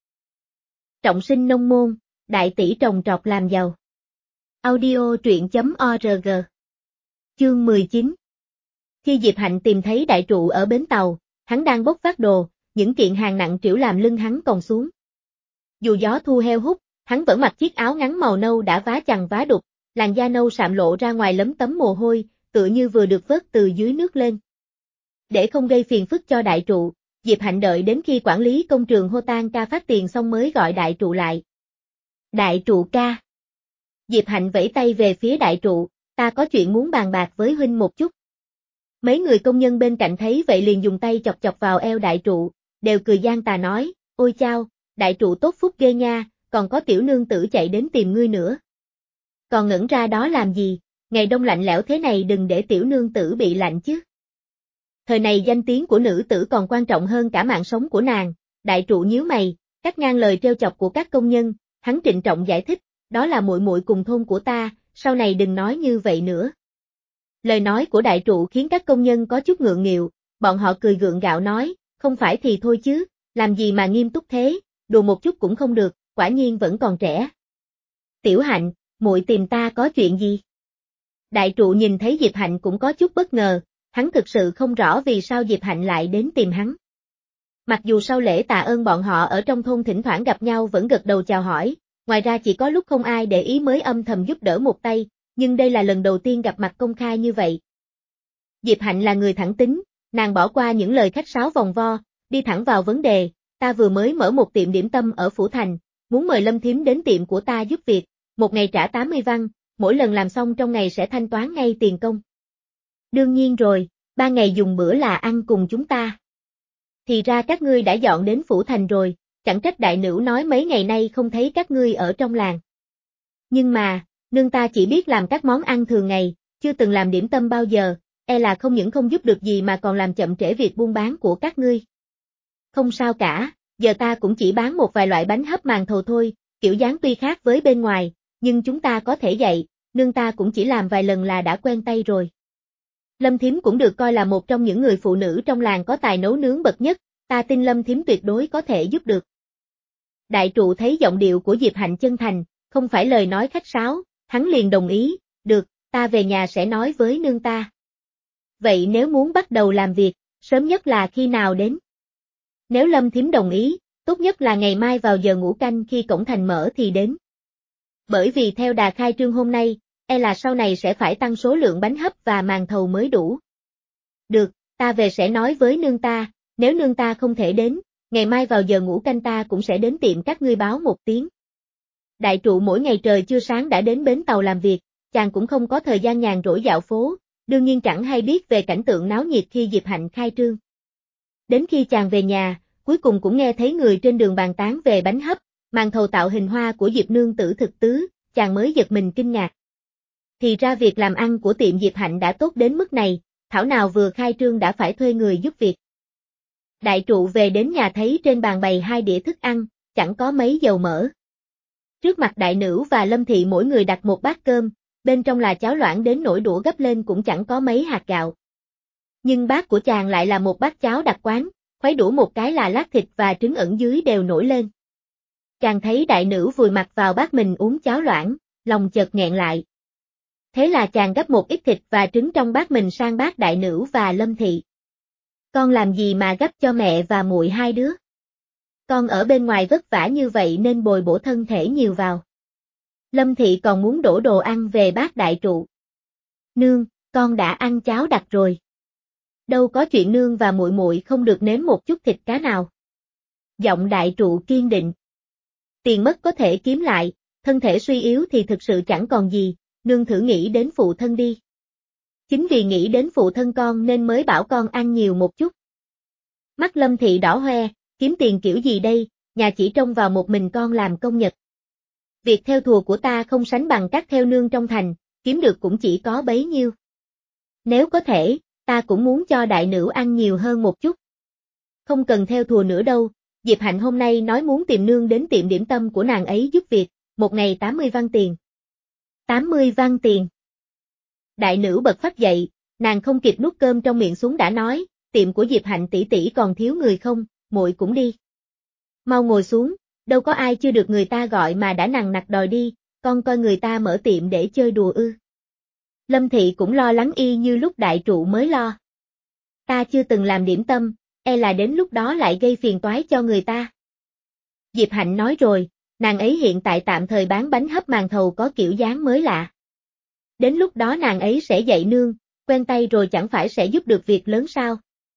Speaker 1: Trọng sinh nông môn, đại tỷ trồng trọt làm giàu. Audio truyện chấm org. Chương mười chín. Khi Diệp Hạnh tìm thấy đại trụ ở bến tàu, hắn đang bốc vác đồ, những kiện hàng nặng trĩu làm lưng hắn còng xuống. Dù gió thu heo hút, hắn vẫn mặc chiếc áo ngắn màu nâu đã vá chằng vá đục, làn da nâu sạm lộ ra ngoài lấm tấm mồ hôi, tựa như vừa được vớt từ dưới nước lên. Để không gây phiền phức cho đại trụ, Diệp Hạnh đợi đến khi quản lý công trường hô tan ca phát tiền xong mới gọi đại trụ lại. Đại trụ ca. Diệp Hạnh vẫy tay về phía đại trụ, ta có chuyện muốn bàn bạc với huynh một chút. Mấy người công nhân bên cạnh thấy vậy liền dùng tay chọc chọc vào eo đại trụ, đều cười gian tà nói, ôi chao, đại trụ tốt phúc ghê nha, còn có tiểu nương tử chạy đến tìm ngươi nữa. Còn ngẩn ra đó làm gì, ngày đông lạnh lẽo thế này đừng để tiểu nương tử bị lạnh chứ. Thời này danh tiếng của nữ tử còn quan trọng hơn cả mạng sống của nàng, đại trụ nhíu mày, cắt ngang lời trêu chọc của các công nhân, hắn trịnh trọng giải thích, đó là muội muội cùng thôn của ta, sau này đừng nói như vậy nữa. Lời nói của đại trụ khiến các công nhân có chút ngượng nghịu, bọn họ cười gượng gạo nói, không phải thì thôi chứ, làm gì mà nghiêm túc thế, đùa một chút cũng không được, quả nhiên vẫn còn trẻ. Tiểu Hạnh, muội tìm ta có chuyện gì? Đại trụ nhìn thấy Diệp Hạnh cũng có chút bất ngờ, hắn thực sự không rõ vì sao Diệp Hạnh lại đến tìm hắn. Mặc dù sau lễ tạ ơn bọn họ ở trong thôn thỉnh thoảng gặp nhau vẫn gật đầu chào hỏi, ngoài ra chỉ có lúc không ai để ý mới âm thầm giúp đỡ một tay, nhưng đây là lần đầu tiên gặp mặt công khai như vậy. Diệp Hạnh là người thẳng tính, nàng bỏ qua những lời khách sáo vòng vo, đi thẳng vào vấn đề, ta vừa mới mở một tiệm điểm tâm ở Phủ Thành, muốn mời Lâm thím đến tiệm của ta giúp việc, một ngày trả tám mươi văn, mỗi lần làm xong trong ngày sẽ thanh toán ngay tiền công. Đương nhiên rồi, ba ngày dùng bữa là ăn cùng chúng ta. Thì ra các ngươi đã dọn đến Phủ Thành rồi, chẳng trách đại nữ nói mấy ngày nay không thấy các ngươi ở trong làng. Nhưng mà, nương ta chỉ biết làm các món ăn thường ngày, chưa từng làm điểm tâm bao giờ, e là không những không giúp được gì mà còn làm chậm trễ việc buôn bán của các ngươi. Không sao cả, giờ ta cũng chỉ bán một vài loại bánh hấp màn thầu thôi, kiểu dáng tuy khác với bên ngoài, nhưng chúng ta có thể dạy, nương ta cũng chỉ làm vài lần là đã quen tay rồi. Lâm thím cũng được coi là một trong những người phụ nữ trong làng có tài nấu nướng bậc nhất, ta tin Lâm thím tuyệt đối có thể giúp được. Đại trụ thấy giọng điệu của Diệp Hạnh chân thành, không phải lời nói khách sáo, hắn liền đồng ý, được, ta về nhà sẽ nói với nương ta. Vậy nếu muốn bắt đầu làm việc, sớm nhất là khi nào đến? Nếu Lâm thím đồng ý, tốt nhất là ngày mai vào giờ ngũ canh khi cổng thành mở thì đến. Bởi vì theo đà khai trương hôm nay, e là sau này sẽ phải tăng số lượng bánh hấp và màn thầu mới đủ. Được, ta về sẽ nói với nương ta, nếu nương ta không thể đến, ngày mai vào giờ ngũ canh ta cũng sẽ đến tiệm các ngươi báo một tiếng. Đại trụ mỗi ngày trời chưa sáng đã đến bến tàu làm việc, chàng cũng không có thời gian nhàn rỗi dạo phố, đương nhiên chẳng hay biết về cảnh tượng náo nhiệt khi Diệp Hạnh khai trương. Đến khi chàng về nhà, cuối cùng cũng nghe thấy người trên đường bàn tán về bánh hấp, màn thầu tạo hình hoa của Diệp nương tử thực tứ, chàng mới giật mình kinh ngạc. Thì ra việc làm ăn của tiệm Diệp Hạnh đã tốt đến mức này, thảo nào vừa khai trương đã phải thuê người giúp việc. Đại trụ về đến nhà thấy trên bàn bày hai đĩa thức ăn, chẳng có mấy dầu mỡ. Trước mặt đại nữ và Lâm Thị mỗi người đặt một bát cơm, bên trong là cháo loãng đến nỗi đũa gấp lên cũng chẳng có mấy hạt gạo. Nhưng bát của chàng lại là một bát cháo đặc quán, khuấy đũa một cái là lát thịt và trứng ẩn dưới đều nổi lên. Chàng thấy đại nữ vùi mặt vào bát mình uống cháo loãng, lòng chợt nghẹn lại. Thế là chàng gấp một ít thịt và trứng trong bát mình sang bát đại nữ và Lâm Thị. Con làm gì mà gấp cho mẹ và muội hai đứa? Con ở bên ngoài vất vả như vậy nên bồi bổ thân thể nhiều vào. Lâm Thị còn muốn đổ đồ ăn về bát đại trụ. Nương, con đã ăn cháo đặc rồi. Đâu có chuyện nương và muội muội không được nếm một chút thịt cá nào. Giọng đại trụ kiên định. Tiền mất có thể kiếm lại, thân thể suy yếu thì thực sự chẳng còn gì, nương thử nghĩ đến phụ thân đi. Chính vì nghĩ đến phụ thân con nên mới bảo con ăn nhiều một chút. Mắt Lâm Thị đỏ hoe, kiếm tiền kiểu gì đây, nhà chỉ trông vào một mình con làm công nhật. Việc theo thùa của ta không sánh bằng các theo nương trong thành, kiếm được cũng chỉ có bấy nhiêu. Nếu có thể, ta cũng muốn cho đại nữ ăn nhiều hơn một chút. Không cần theo thùa nữa đâu, Diệp Hạnh hôm nay nói muốn tìm nương đến tiệm điểm tâm của nàng ấy giúp việc, một ngày tám mươi văn tiền. tám mươi văn tiền. Đại nữ bật phát dậy, nàng không kịp nuốt cơm trong miệng xuống đã nói, tiệm của Diệp Hạnh tỷ tỷ còn thiếu người không, muội cũng đi. Mau ngồi xuống, đâu có ai chưa được người ta gọi mà đã nằng nặc đòi đi, con coi người ta mở tiệm để chơi đùa ư. Lâm Thị cũng lo lắng y như lúc đại trụ mới lo. Ta chưa từng làm điểm tâm, e là đến lúc đó lại gây phiền toái cho người ta. Diệp Hạnh nói rồi, nàng ấy hiện tại tạm thời bán bánh hấp màn thầu có kiểu dáng mới lạ. Đến lúc đó nàng ấy sẽ dạy nương, quen tay rồi chẳng phải sẽ giúp được việc lớn sao.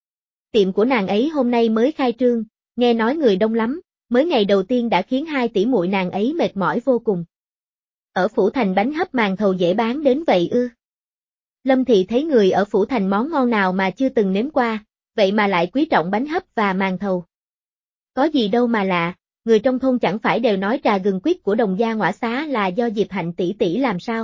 Speaker 1: Tiệm của nàng ấy hôm nay mới khai trương, nghe nói người đông lắm, mới ngày đầu tiên đã khiến hai tỷ muội nàng ấy mệt mỏi vô cùng. Ở Phủ Thành bánh hấp màn thầu dễ bán đến vậy ư? Lâm Thị thấy người ở Phủ Thành món ngon nào mà chưa từng nếm qua, vậy mà lại quý trọng bánh hấp và màn thầu. Có gì đâu mà lạ, người trong thôn chẳng phải đều nói trà gừng quýt của Đồng Gia Ngõa Xá là do Diệp Hạnh tỷ tỷ làm sao?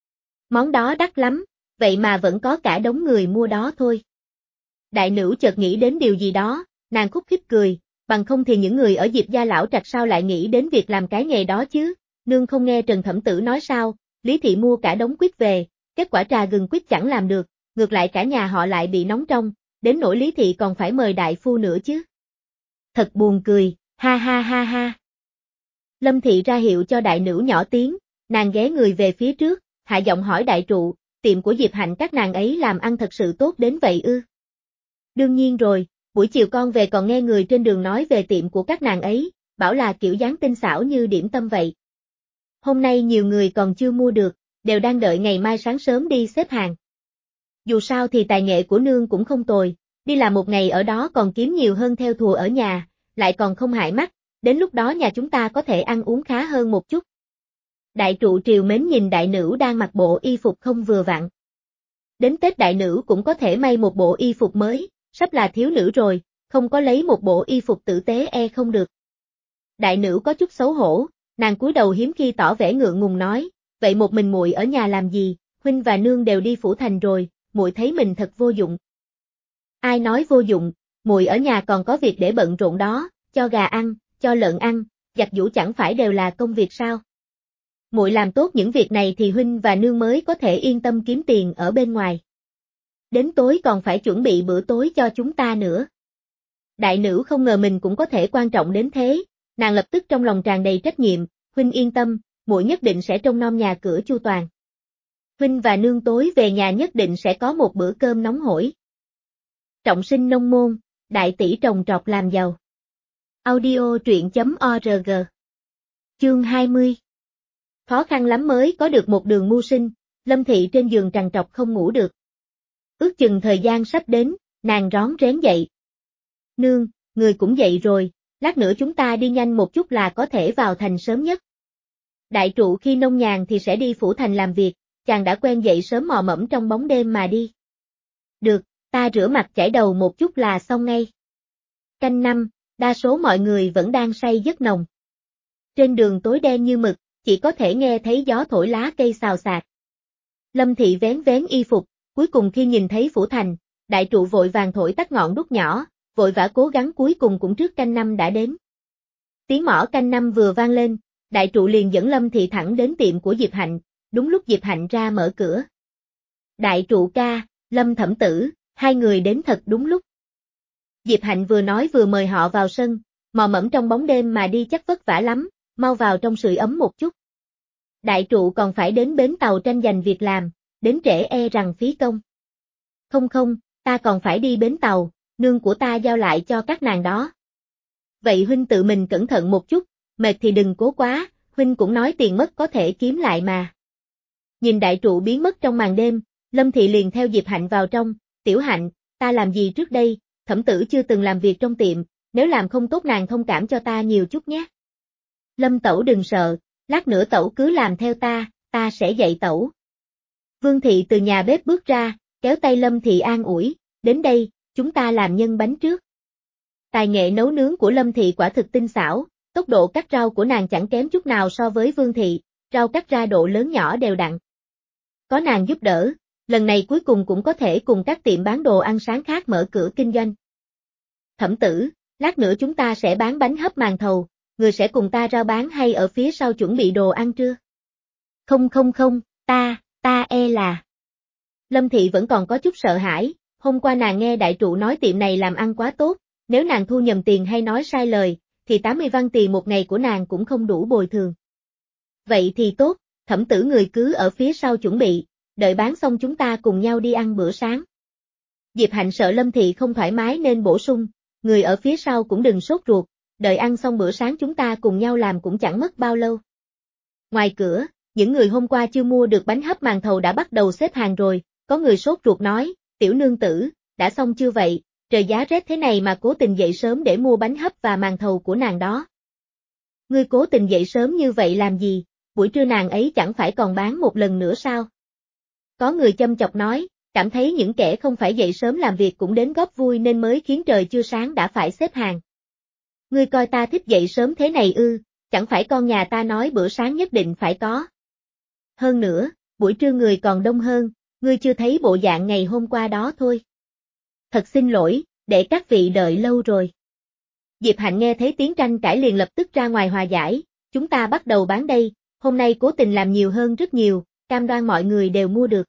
Speaker 1: Món đó đắt lắm, vậy mà vẫn có cả đống người mua đó thôi. Đại nữ chợt nghĩ đến điều gì đó, nàng khúc khích cười, bằng không thì những người ở Diệp gia lão trạch sao lại nghĩ đến việc làm cái nghề đó chứ, nương không nghe Trần Thẩm Tử nói sao, Lý Thị mua cả đống quýt về, kết quả trà gừng quýt chẳng làm được, ngược lại cả nhà họ lại bị nóng trong, đến nỗi Lý Thị còn phải mời đại phu nữa chứ. Thật buồn cười, ha ha ha ha. Lâm Thị ra hiệu cho đại nữ nhỏ tiếng, nàng ghé người về phía trước, hạ giọng hỏi đại trụ, tiệm của Diệp Hạnh các nàng ấy làm ăn thật sự tốt đến vậy ư? Đương nhiên rồi, buổi chiều con về còn nghe người trên đường nói về tiệm của các nàng ấy, bảo là kiểu dáng tinh xảo như điểm tâm vậy. Hôm nay nhiều người còn chưa mua được, đều đang đợi ngày mai sáng sớm đi xếp hàng. Dù sao thì tài nghệ của nương cũng không tồi, đi làm một ngày ở đó còn kiếm nhiều hơn theo thùa ở nhà, lại còn không hại mắt, đến lúc đó nhà chúng ta có thể ăn uống khá hơn một chút. Đại trụ triều mến nhìn đại nữ đang mặc bộ y phục không vừa vặn. Đến Tết đại nữ cũng có thể may một bộ y phục mới, sắp là thiếu nữ rồi, không có lấy một bộ y phục tử tế e không được. Đại nữ có chút xấu hổ, nàng cúi đầu hiếm khi tỏ vẻ ngượng ngùng nói, vậy một mình muội ở nhà làm gì, huynh và nương đều đi Phủ Thành rồi, muội thấy mình thật vô dụng. Ai nói vô dụng, muội ở nhà còn có việc để bận rộn đó, cho gà ăn, cho lợn ăn, giặt giũ chẳng phải đều là công việc sao? Muội làm tốt những việc này thì huynh và nương mới có thể yên tâm kiếm tiền ở bên ngoài. Đến tối còn phải chuẩn bị bữa tối cho chúng ta nữa. Đại nữ không ngờ mình cũng có thể quan trọng đến thế, nàng lập tức trong lòng tràn đầy trách nhiệm, huynh yên tâm, muội nhất định sẽ trông nom nhà cửa chu toàn. Huynh và nương tối về nhà nhất định sẽ có một bữa cơm nóng hổi. Trọng sinh nông môn, đại tỷ trồng trọt làm giàu. Audio truyện chấm org. Chương hai mươi. Khó khăn lắm mới có được một đường mưu sinh, Lâm Thị trên giường trằn trọc không ngủ được. Ước chừng thời gian sắp đến, nàng rón rén dậy. Nương, người cũng dậy rồi, lát nữa chúng ta đi nhanh một chút là có thể vào thành sớm nhất. Đại trụ khi nông nhàn thì sẽ đi phủ thành làm việc, chàng đã quen dậy sớm mò mẫm trong bóng đêm mà đi. Được, ta rửa mặt chải đầu một chút là xong ngay. Canh năm, đa số mọi người vẫn đang say giấc nồng. Trên đường tối đen như mực, chỉ có thể nghe thấy gió thổi lá cây xào xạc. Lâm Thị vén vén y phục, cuối cùng khi nhìn thấy phủ thành, đại trụ vội vàng thổi tắt ngọn đuốc nhỏ, vội vã cố gắng cuối cùng cũng trước canh năm đã đến. Tiếng mõ canh năm vừa vang lên, đại trụ liền dẫn Lâm Thị thẳng đến tiệm của Diệp Hạnh, đúng lúc Diệp Hạnh ra mở cửa. Đại trụ ca, Lâm thẩm tử, hai người đến thật đúng lúc. Diệp Hạnh vừa nói vừa mời họ vào sân, mò mẫm trong bóng đêm mà đi chắc vất vả lắm, mau vào trong sưởi ấm một chút. Đại trụ còn phải đến bến tàu tranh giành việc làm, đến trễ e rằng phí công. Không không, ta còn phải đi bến tàu, nương của ta giao lại cho các nàng đó. Vậy huynh tự mình cẩn thận một chút, mệt thì đừng cố quá, huynh cũng nói tiền mất có thể kiếm lại mà. Nhìn đại trụ biến mất trong màn đêm, Lâm Thị liền theo Diệp Hạnh vào trong, tiểu Hạnh, ta làm gì trước đây, thẩm tử chưa từng làm việc trong tiệm, nếu làm không tốt nàng thông cảm cho ta nhiều chút nhé. Lâm tẩu đừng sợ, lát nữa tẩu cứ làm theo ta, ta sẽ dạy tẩu. Vương Thị từ nhà bếp bước ra, kéo tay Lâm Thị an ủi, đến đây, chúng ta làm nhân bánh trước. Tài nghệ nấu nướng của Lâm Thị quả thực tinh xảo, tốc độ cắt rau của nàng chẳng kém chút nào so với Vương Thị, rau cắt ra độ lớn nhỏ đều đặn. Có nàng giúp đỡ, lần này cuối cùng cũng có thể cùng các tiệm bán đồ ăn sáng khác mở cửa kinh doanh. Thẩm tử, lát nữa chúng ta sẽ bán bánh hấp màn thầu, người sẽ cùng ta rao bán hay ở phía sau chuẩn bị đồ ăn trưa? Không không không, ta, ta e là. Lâm Thị vẫn còn có chút sợ hãi, hôm qua nàng nghe đại trụ nói tiệm này làm ăn quá tốt, nếu nàng thu nhầm tiền hay nói sai lời, thì tám mươi văn tiền một ngày của nàng cũng không đủ bồi thường. Vậy thì tốt, thẩm tử người cứ ở phía sau chuẩn bị, đợi bán xong chúng ta cùng nhau đi ăn bữa sáng. Diệp Hạnh sợ Lâm Thị không thoải mái nên bổ sung, người ở phía sau cũng đừng sốt ruột, đợi ăn xong bữa sáng chúng ta cùng nhau làm cũng chẳng mất bao lâu. Ngoài cửa, những người hôm qua chưa mua được bánh hấp màn thầu đã bắt đầu xếp hàng rồi, có người sốt ruột nói, tiểu nương tử, đã xong chưa vậy, trời giá rét thế này mà cố tình dậy sớm để mua bánh hấp và màn thầu của nàng đó. Ngươi cố tình dậy sớm như vậy làm gì, buổi trưa nàng ấy chẳng phải còn bán một lần nữa sao? Có người châm chọc nói, cảm thấy những kẻ không phải dậy sớm làm việc cũng đến góp vui nên mới khiến trời chưa sáng đã phải xếp hàng. Ngươi coi ta thích dậy sớm thế này ư, chẳng phải con nhà ta nói bữa sáng nhất định phải có. Hơn nữa, buổi trưa người còn đông hơn, ngươi chưa thấy bộ dạng ngày hôm qua đó thôi. Thật xin lỗi, để các vị đợi lâu rồi. Diệp Hạnh nghe thấy tiếng tranh cãi liền lập tức ra ngoài hòa giải, chúng ta bắt đầu bán đây, hôm nay cố tình làm nhiều hơn rất nhiều, cam đoan mọi người đều mua được.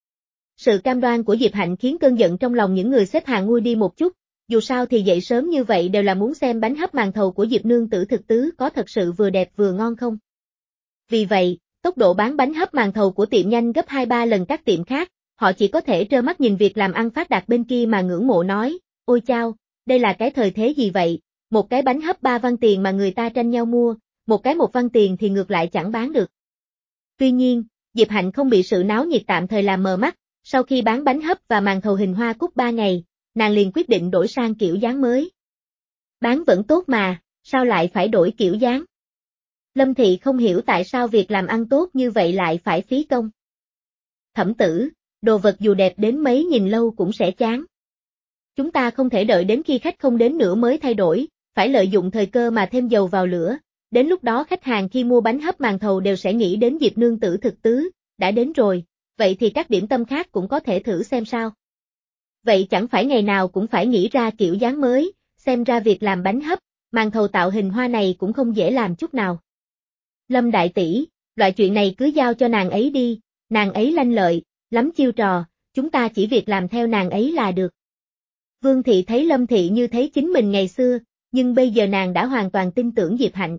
Speaker 1: Sự cam đoan của Diệp Hạnh khiến cơn giận trong lòng những người xếp hàng nguôi đi một chút, dù sao thì dậy sớm như vậy đều là muốn xem bánh hấp màn thầu của Diệp nương tử thực tứ có thật sự vừa đẹp vừa ngon không. Vì vậy, tốc độ bán bánh hấp màn thầu của tiệm nhanh gấp hai ba lần các tiệm khác, họ chỉ có thể trơ mắt nhìn việc làm ăn phát đạt bên kia mà ngưỡng mộ nói, ôi chao, đây là cái thời thế gì vậy, một cái bánh hấp ba văn tiền mà người ta tranh nhau mua, một cái một văn tiền thì ngược lại chẳng bán được. Tuy nhiên, Diệp Hạnh không bị sự náo nhiệt tạm thời làm mờ mắt, sau khi bán bánh hấp và màn thầu hình hoa cúc ba ngày, nàng liền quyết định đổi sang kiểu dáng mới. Bán vẫn tốt mà, sao lại phải đổi kiểu dáng? Lâm Thị không hiểu tại sao việc làm ăn tốt như vậy lại phải phí công. Thẩm tử, đồ vật dù đẹp đến mấy nhìn lâu cũng sẽ chán. Chúng ta không thể đợi đến khi khách không đến nữa mới thay đổi, phải lợi dụng thời cơ mà thêm dầu vào lửa, đến lúc đó khách hàng khi mua bánh hấp màn thầu đều sẽ nghĩ đến Diệp nương tử thực tứ, đã đến rồi, vậy thì các điểm tâm khác cũng có thể thử xem sao. Vậy chẳng phải ngày nào cũng phải nghĩ ra kiểu dáng mới, xem ra việc làm bánh hấp, màn thầu tạo hình hoa này cũng không dễ làm chút nào. Lâm đại tỷ, loại chuyện này cứ giao cho nàng ấy đi, nàng ấy lanh lợi, lắm chiêu trò, chúng ta chỉ việc làm theo nàng ấy là được. Vương Thị thấy Lâm Thị như thấy chính mình ngày xưa, nhưng bây giờ nàng đã hoàn toàn tin tưởng Diệp Hạnh.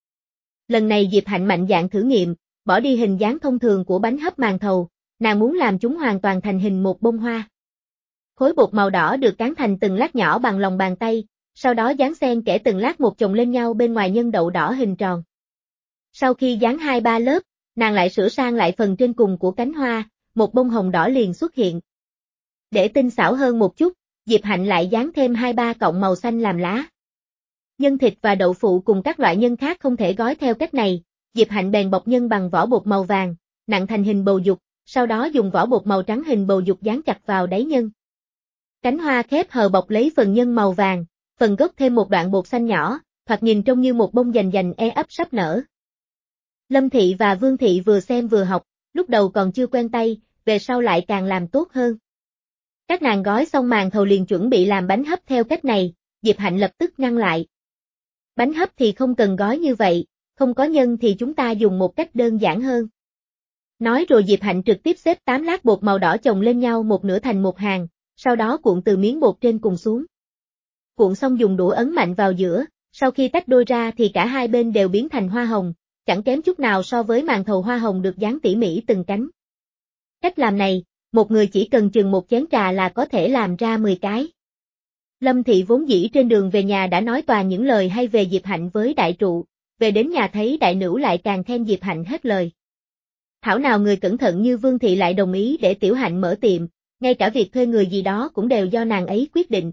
Speaker 1: Lần này Diệp Hạnh mạnh dạn thử nghiệm, bỏ đi hình dáng thông thường của bánh hấp màn thầu, nàng muốn làm chúng hoàn toàn thành hình một bông hoa. Khối bột màu đỏ được cán thành từng lát nhỏ bằng lòng bàn tay, sau đó dán xen kẽ từng lát một chồng lên nhau bên ngoài nhân đậu đỏ hình tròn. Sau khi dán hai ba lớp, nàng lại sửa sang lại phần trên cùng của cánh hoa, một bông hồng đỏ liền xuất hiện. Để tinh xảo hơn một chút, Diệp Hạnh lại dán thêm hai ba cọng màu xanh làm lá. Nhân thịt và đậu phụ cùng các loại nhân khác không thể gói theo cách này, Diệp Hạnh bèn bọc nhân bằng vỏ bột màu vàng, nặng thành hình bầu dục, sau đó dùng vỏ bột màu trắng hình bầu dục dán chặt vào đáy nhân. Cánh hoa khép hờ bọc lấy phần nhân màu vàng, phần gốc thêm một đoạn bột xanh nhỏ, thoạt nhìn trông như một bông dành dành e ấp sắp nở. Lâm Thị và Vương Thị vừa xem vừa học, lúc đầu còn chưa quen tay, về sau lại càng làm tốt hơn. Các nàng gói xong màn thầu liền chuẩn bị làm bánh hấp theo cách này, Diệp Hạnh lập tức ngăn lại. Bánh hấp thì không cần gói như vậy, không có nhân thì chúng ta dùng một cách đơn giản hơn. Nói rồi Diệp Hạnh trực tiếp xếp tám lát bột màu đỏ chồng lên nhau một nửa thành một hàng, sau đó cuộn từ miếng bột trên cùng xuống. Cuộn xong dùng đũa ấn mạnh vào giữa, sau khi tách đôi ra thì cả hai bên đều biến thành hoa hồng, chẳng kém chút nào so với màn thầu hoa hồng được dán tỉ mỉ từng cánh. Cách làm này, một người chỉ cần chừng một chén trà là có thể làm ra mười cái. Lâm Thị vốn dĩ trên đường về nhà đã nói toàn những lời hay về Diệp Hạnh với đại trụ, về đến nhà thấy đại nữ lại càng khen Diệp Hạnh hết lời. Thảo nào người cẩn thận như Vương Thị lại đồng ý để Tiểu Hạnh mở tiệm, ngay cả việc thuê người gì đó cũng đều do nàng ấy quyết định.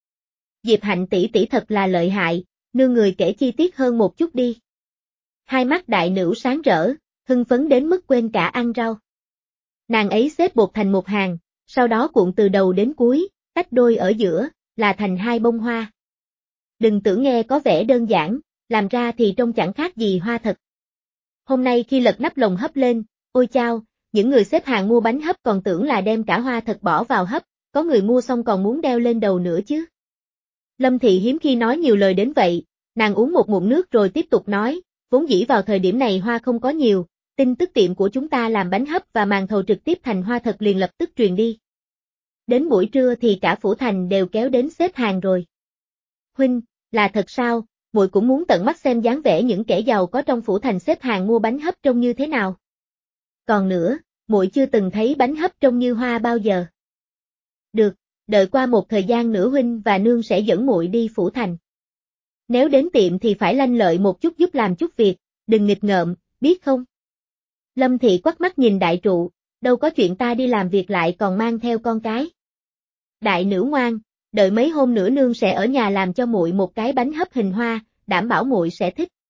Speaker 1: Diệp Hạnh tỷ tỷ thật là lợi hại, nương người kể chi tiết hơn một chút đi. Hai mắt đại nữ sáng rỡ, hưng phấn đến mức quên cả ăn rau. Nàng ấy xếp bột thành một hàng, sau đó cuộn từ đầu đến cuối, tách đôi ở giữa, là thành hai bông hoa. Đừng tưởng nghe có vẻ đơn giản, làm ra thì trông chẳng khác gì hoa thật. Hôm nay khi lật nắp lồng hấp lên, ôi chao, những người xếp hàng mua bánh hấp còn tưởng là đem cả hoa thật bỏ vào hấp, có người mua xong còn muốn đeo lên đầu nữa chứ. Lâm Thị hiếm khi nói nhiều lời đến vậy, nàng uống một ngụm nước rồi tiếp tục nói, vốn dĩ vào thời điểm này hoa không có nhiều, tin tức tiệm của chúng ta làm bánh hấp và màn thầu trực tiếp thành hoa thật liền lập tức truyền đi. Đến buổi trưa thì cả phủ thành đều kéo đến xếp hàng rồi. Huynh, là thật sao, muội cũng muốn tận mắt xem dáng vẻ những kẻ giàu có trong phủ thành xếp hàng mua bánh hấp trông như thế nào. Còn nữa, muội chưa từng thấy bánh hấp trông như hoa bao giờ. Được, đợi qua một thời gian nữa huynh và nương sẽ dẫn muội đi phủ thành. Nếu đến tiệm thì phải lanh lợi một chút giúp làm chút việc, đừng nghịch ngợm, biết không? Lâm Thị quắt mắt nhìn đại trụ, đâu có chuyện ta đi làm việc lại còn mang theo con cái. Đại nữ ngoan, đợi mấy hôm nữa nương sẽ ở nhà làm cho muội một cái bánh hấp hình hoa, đảm bảo muội sẽ thích.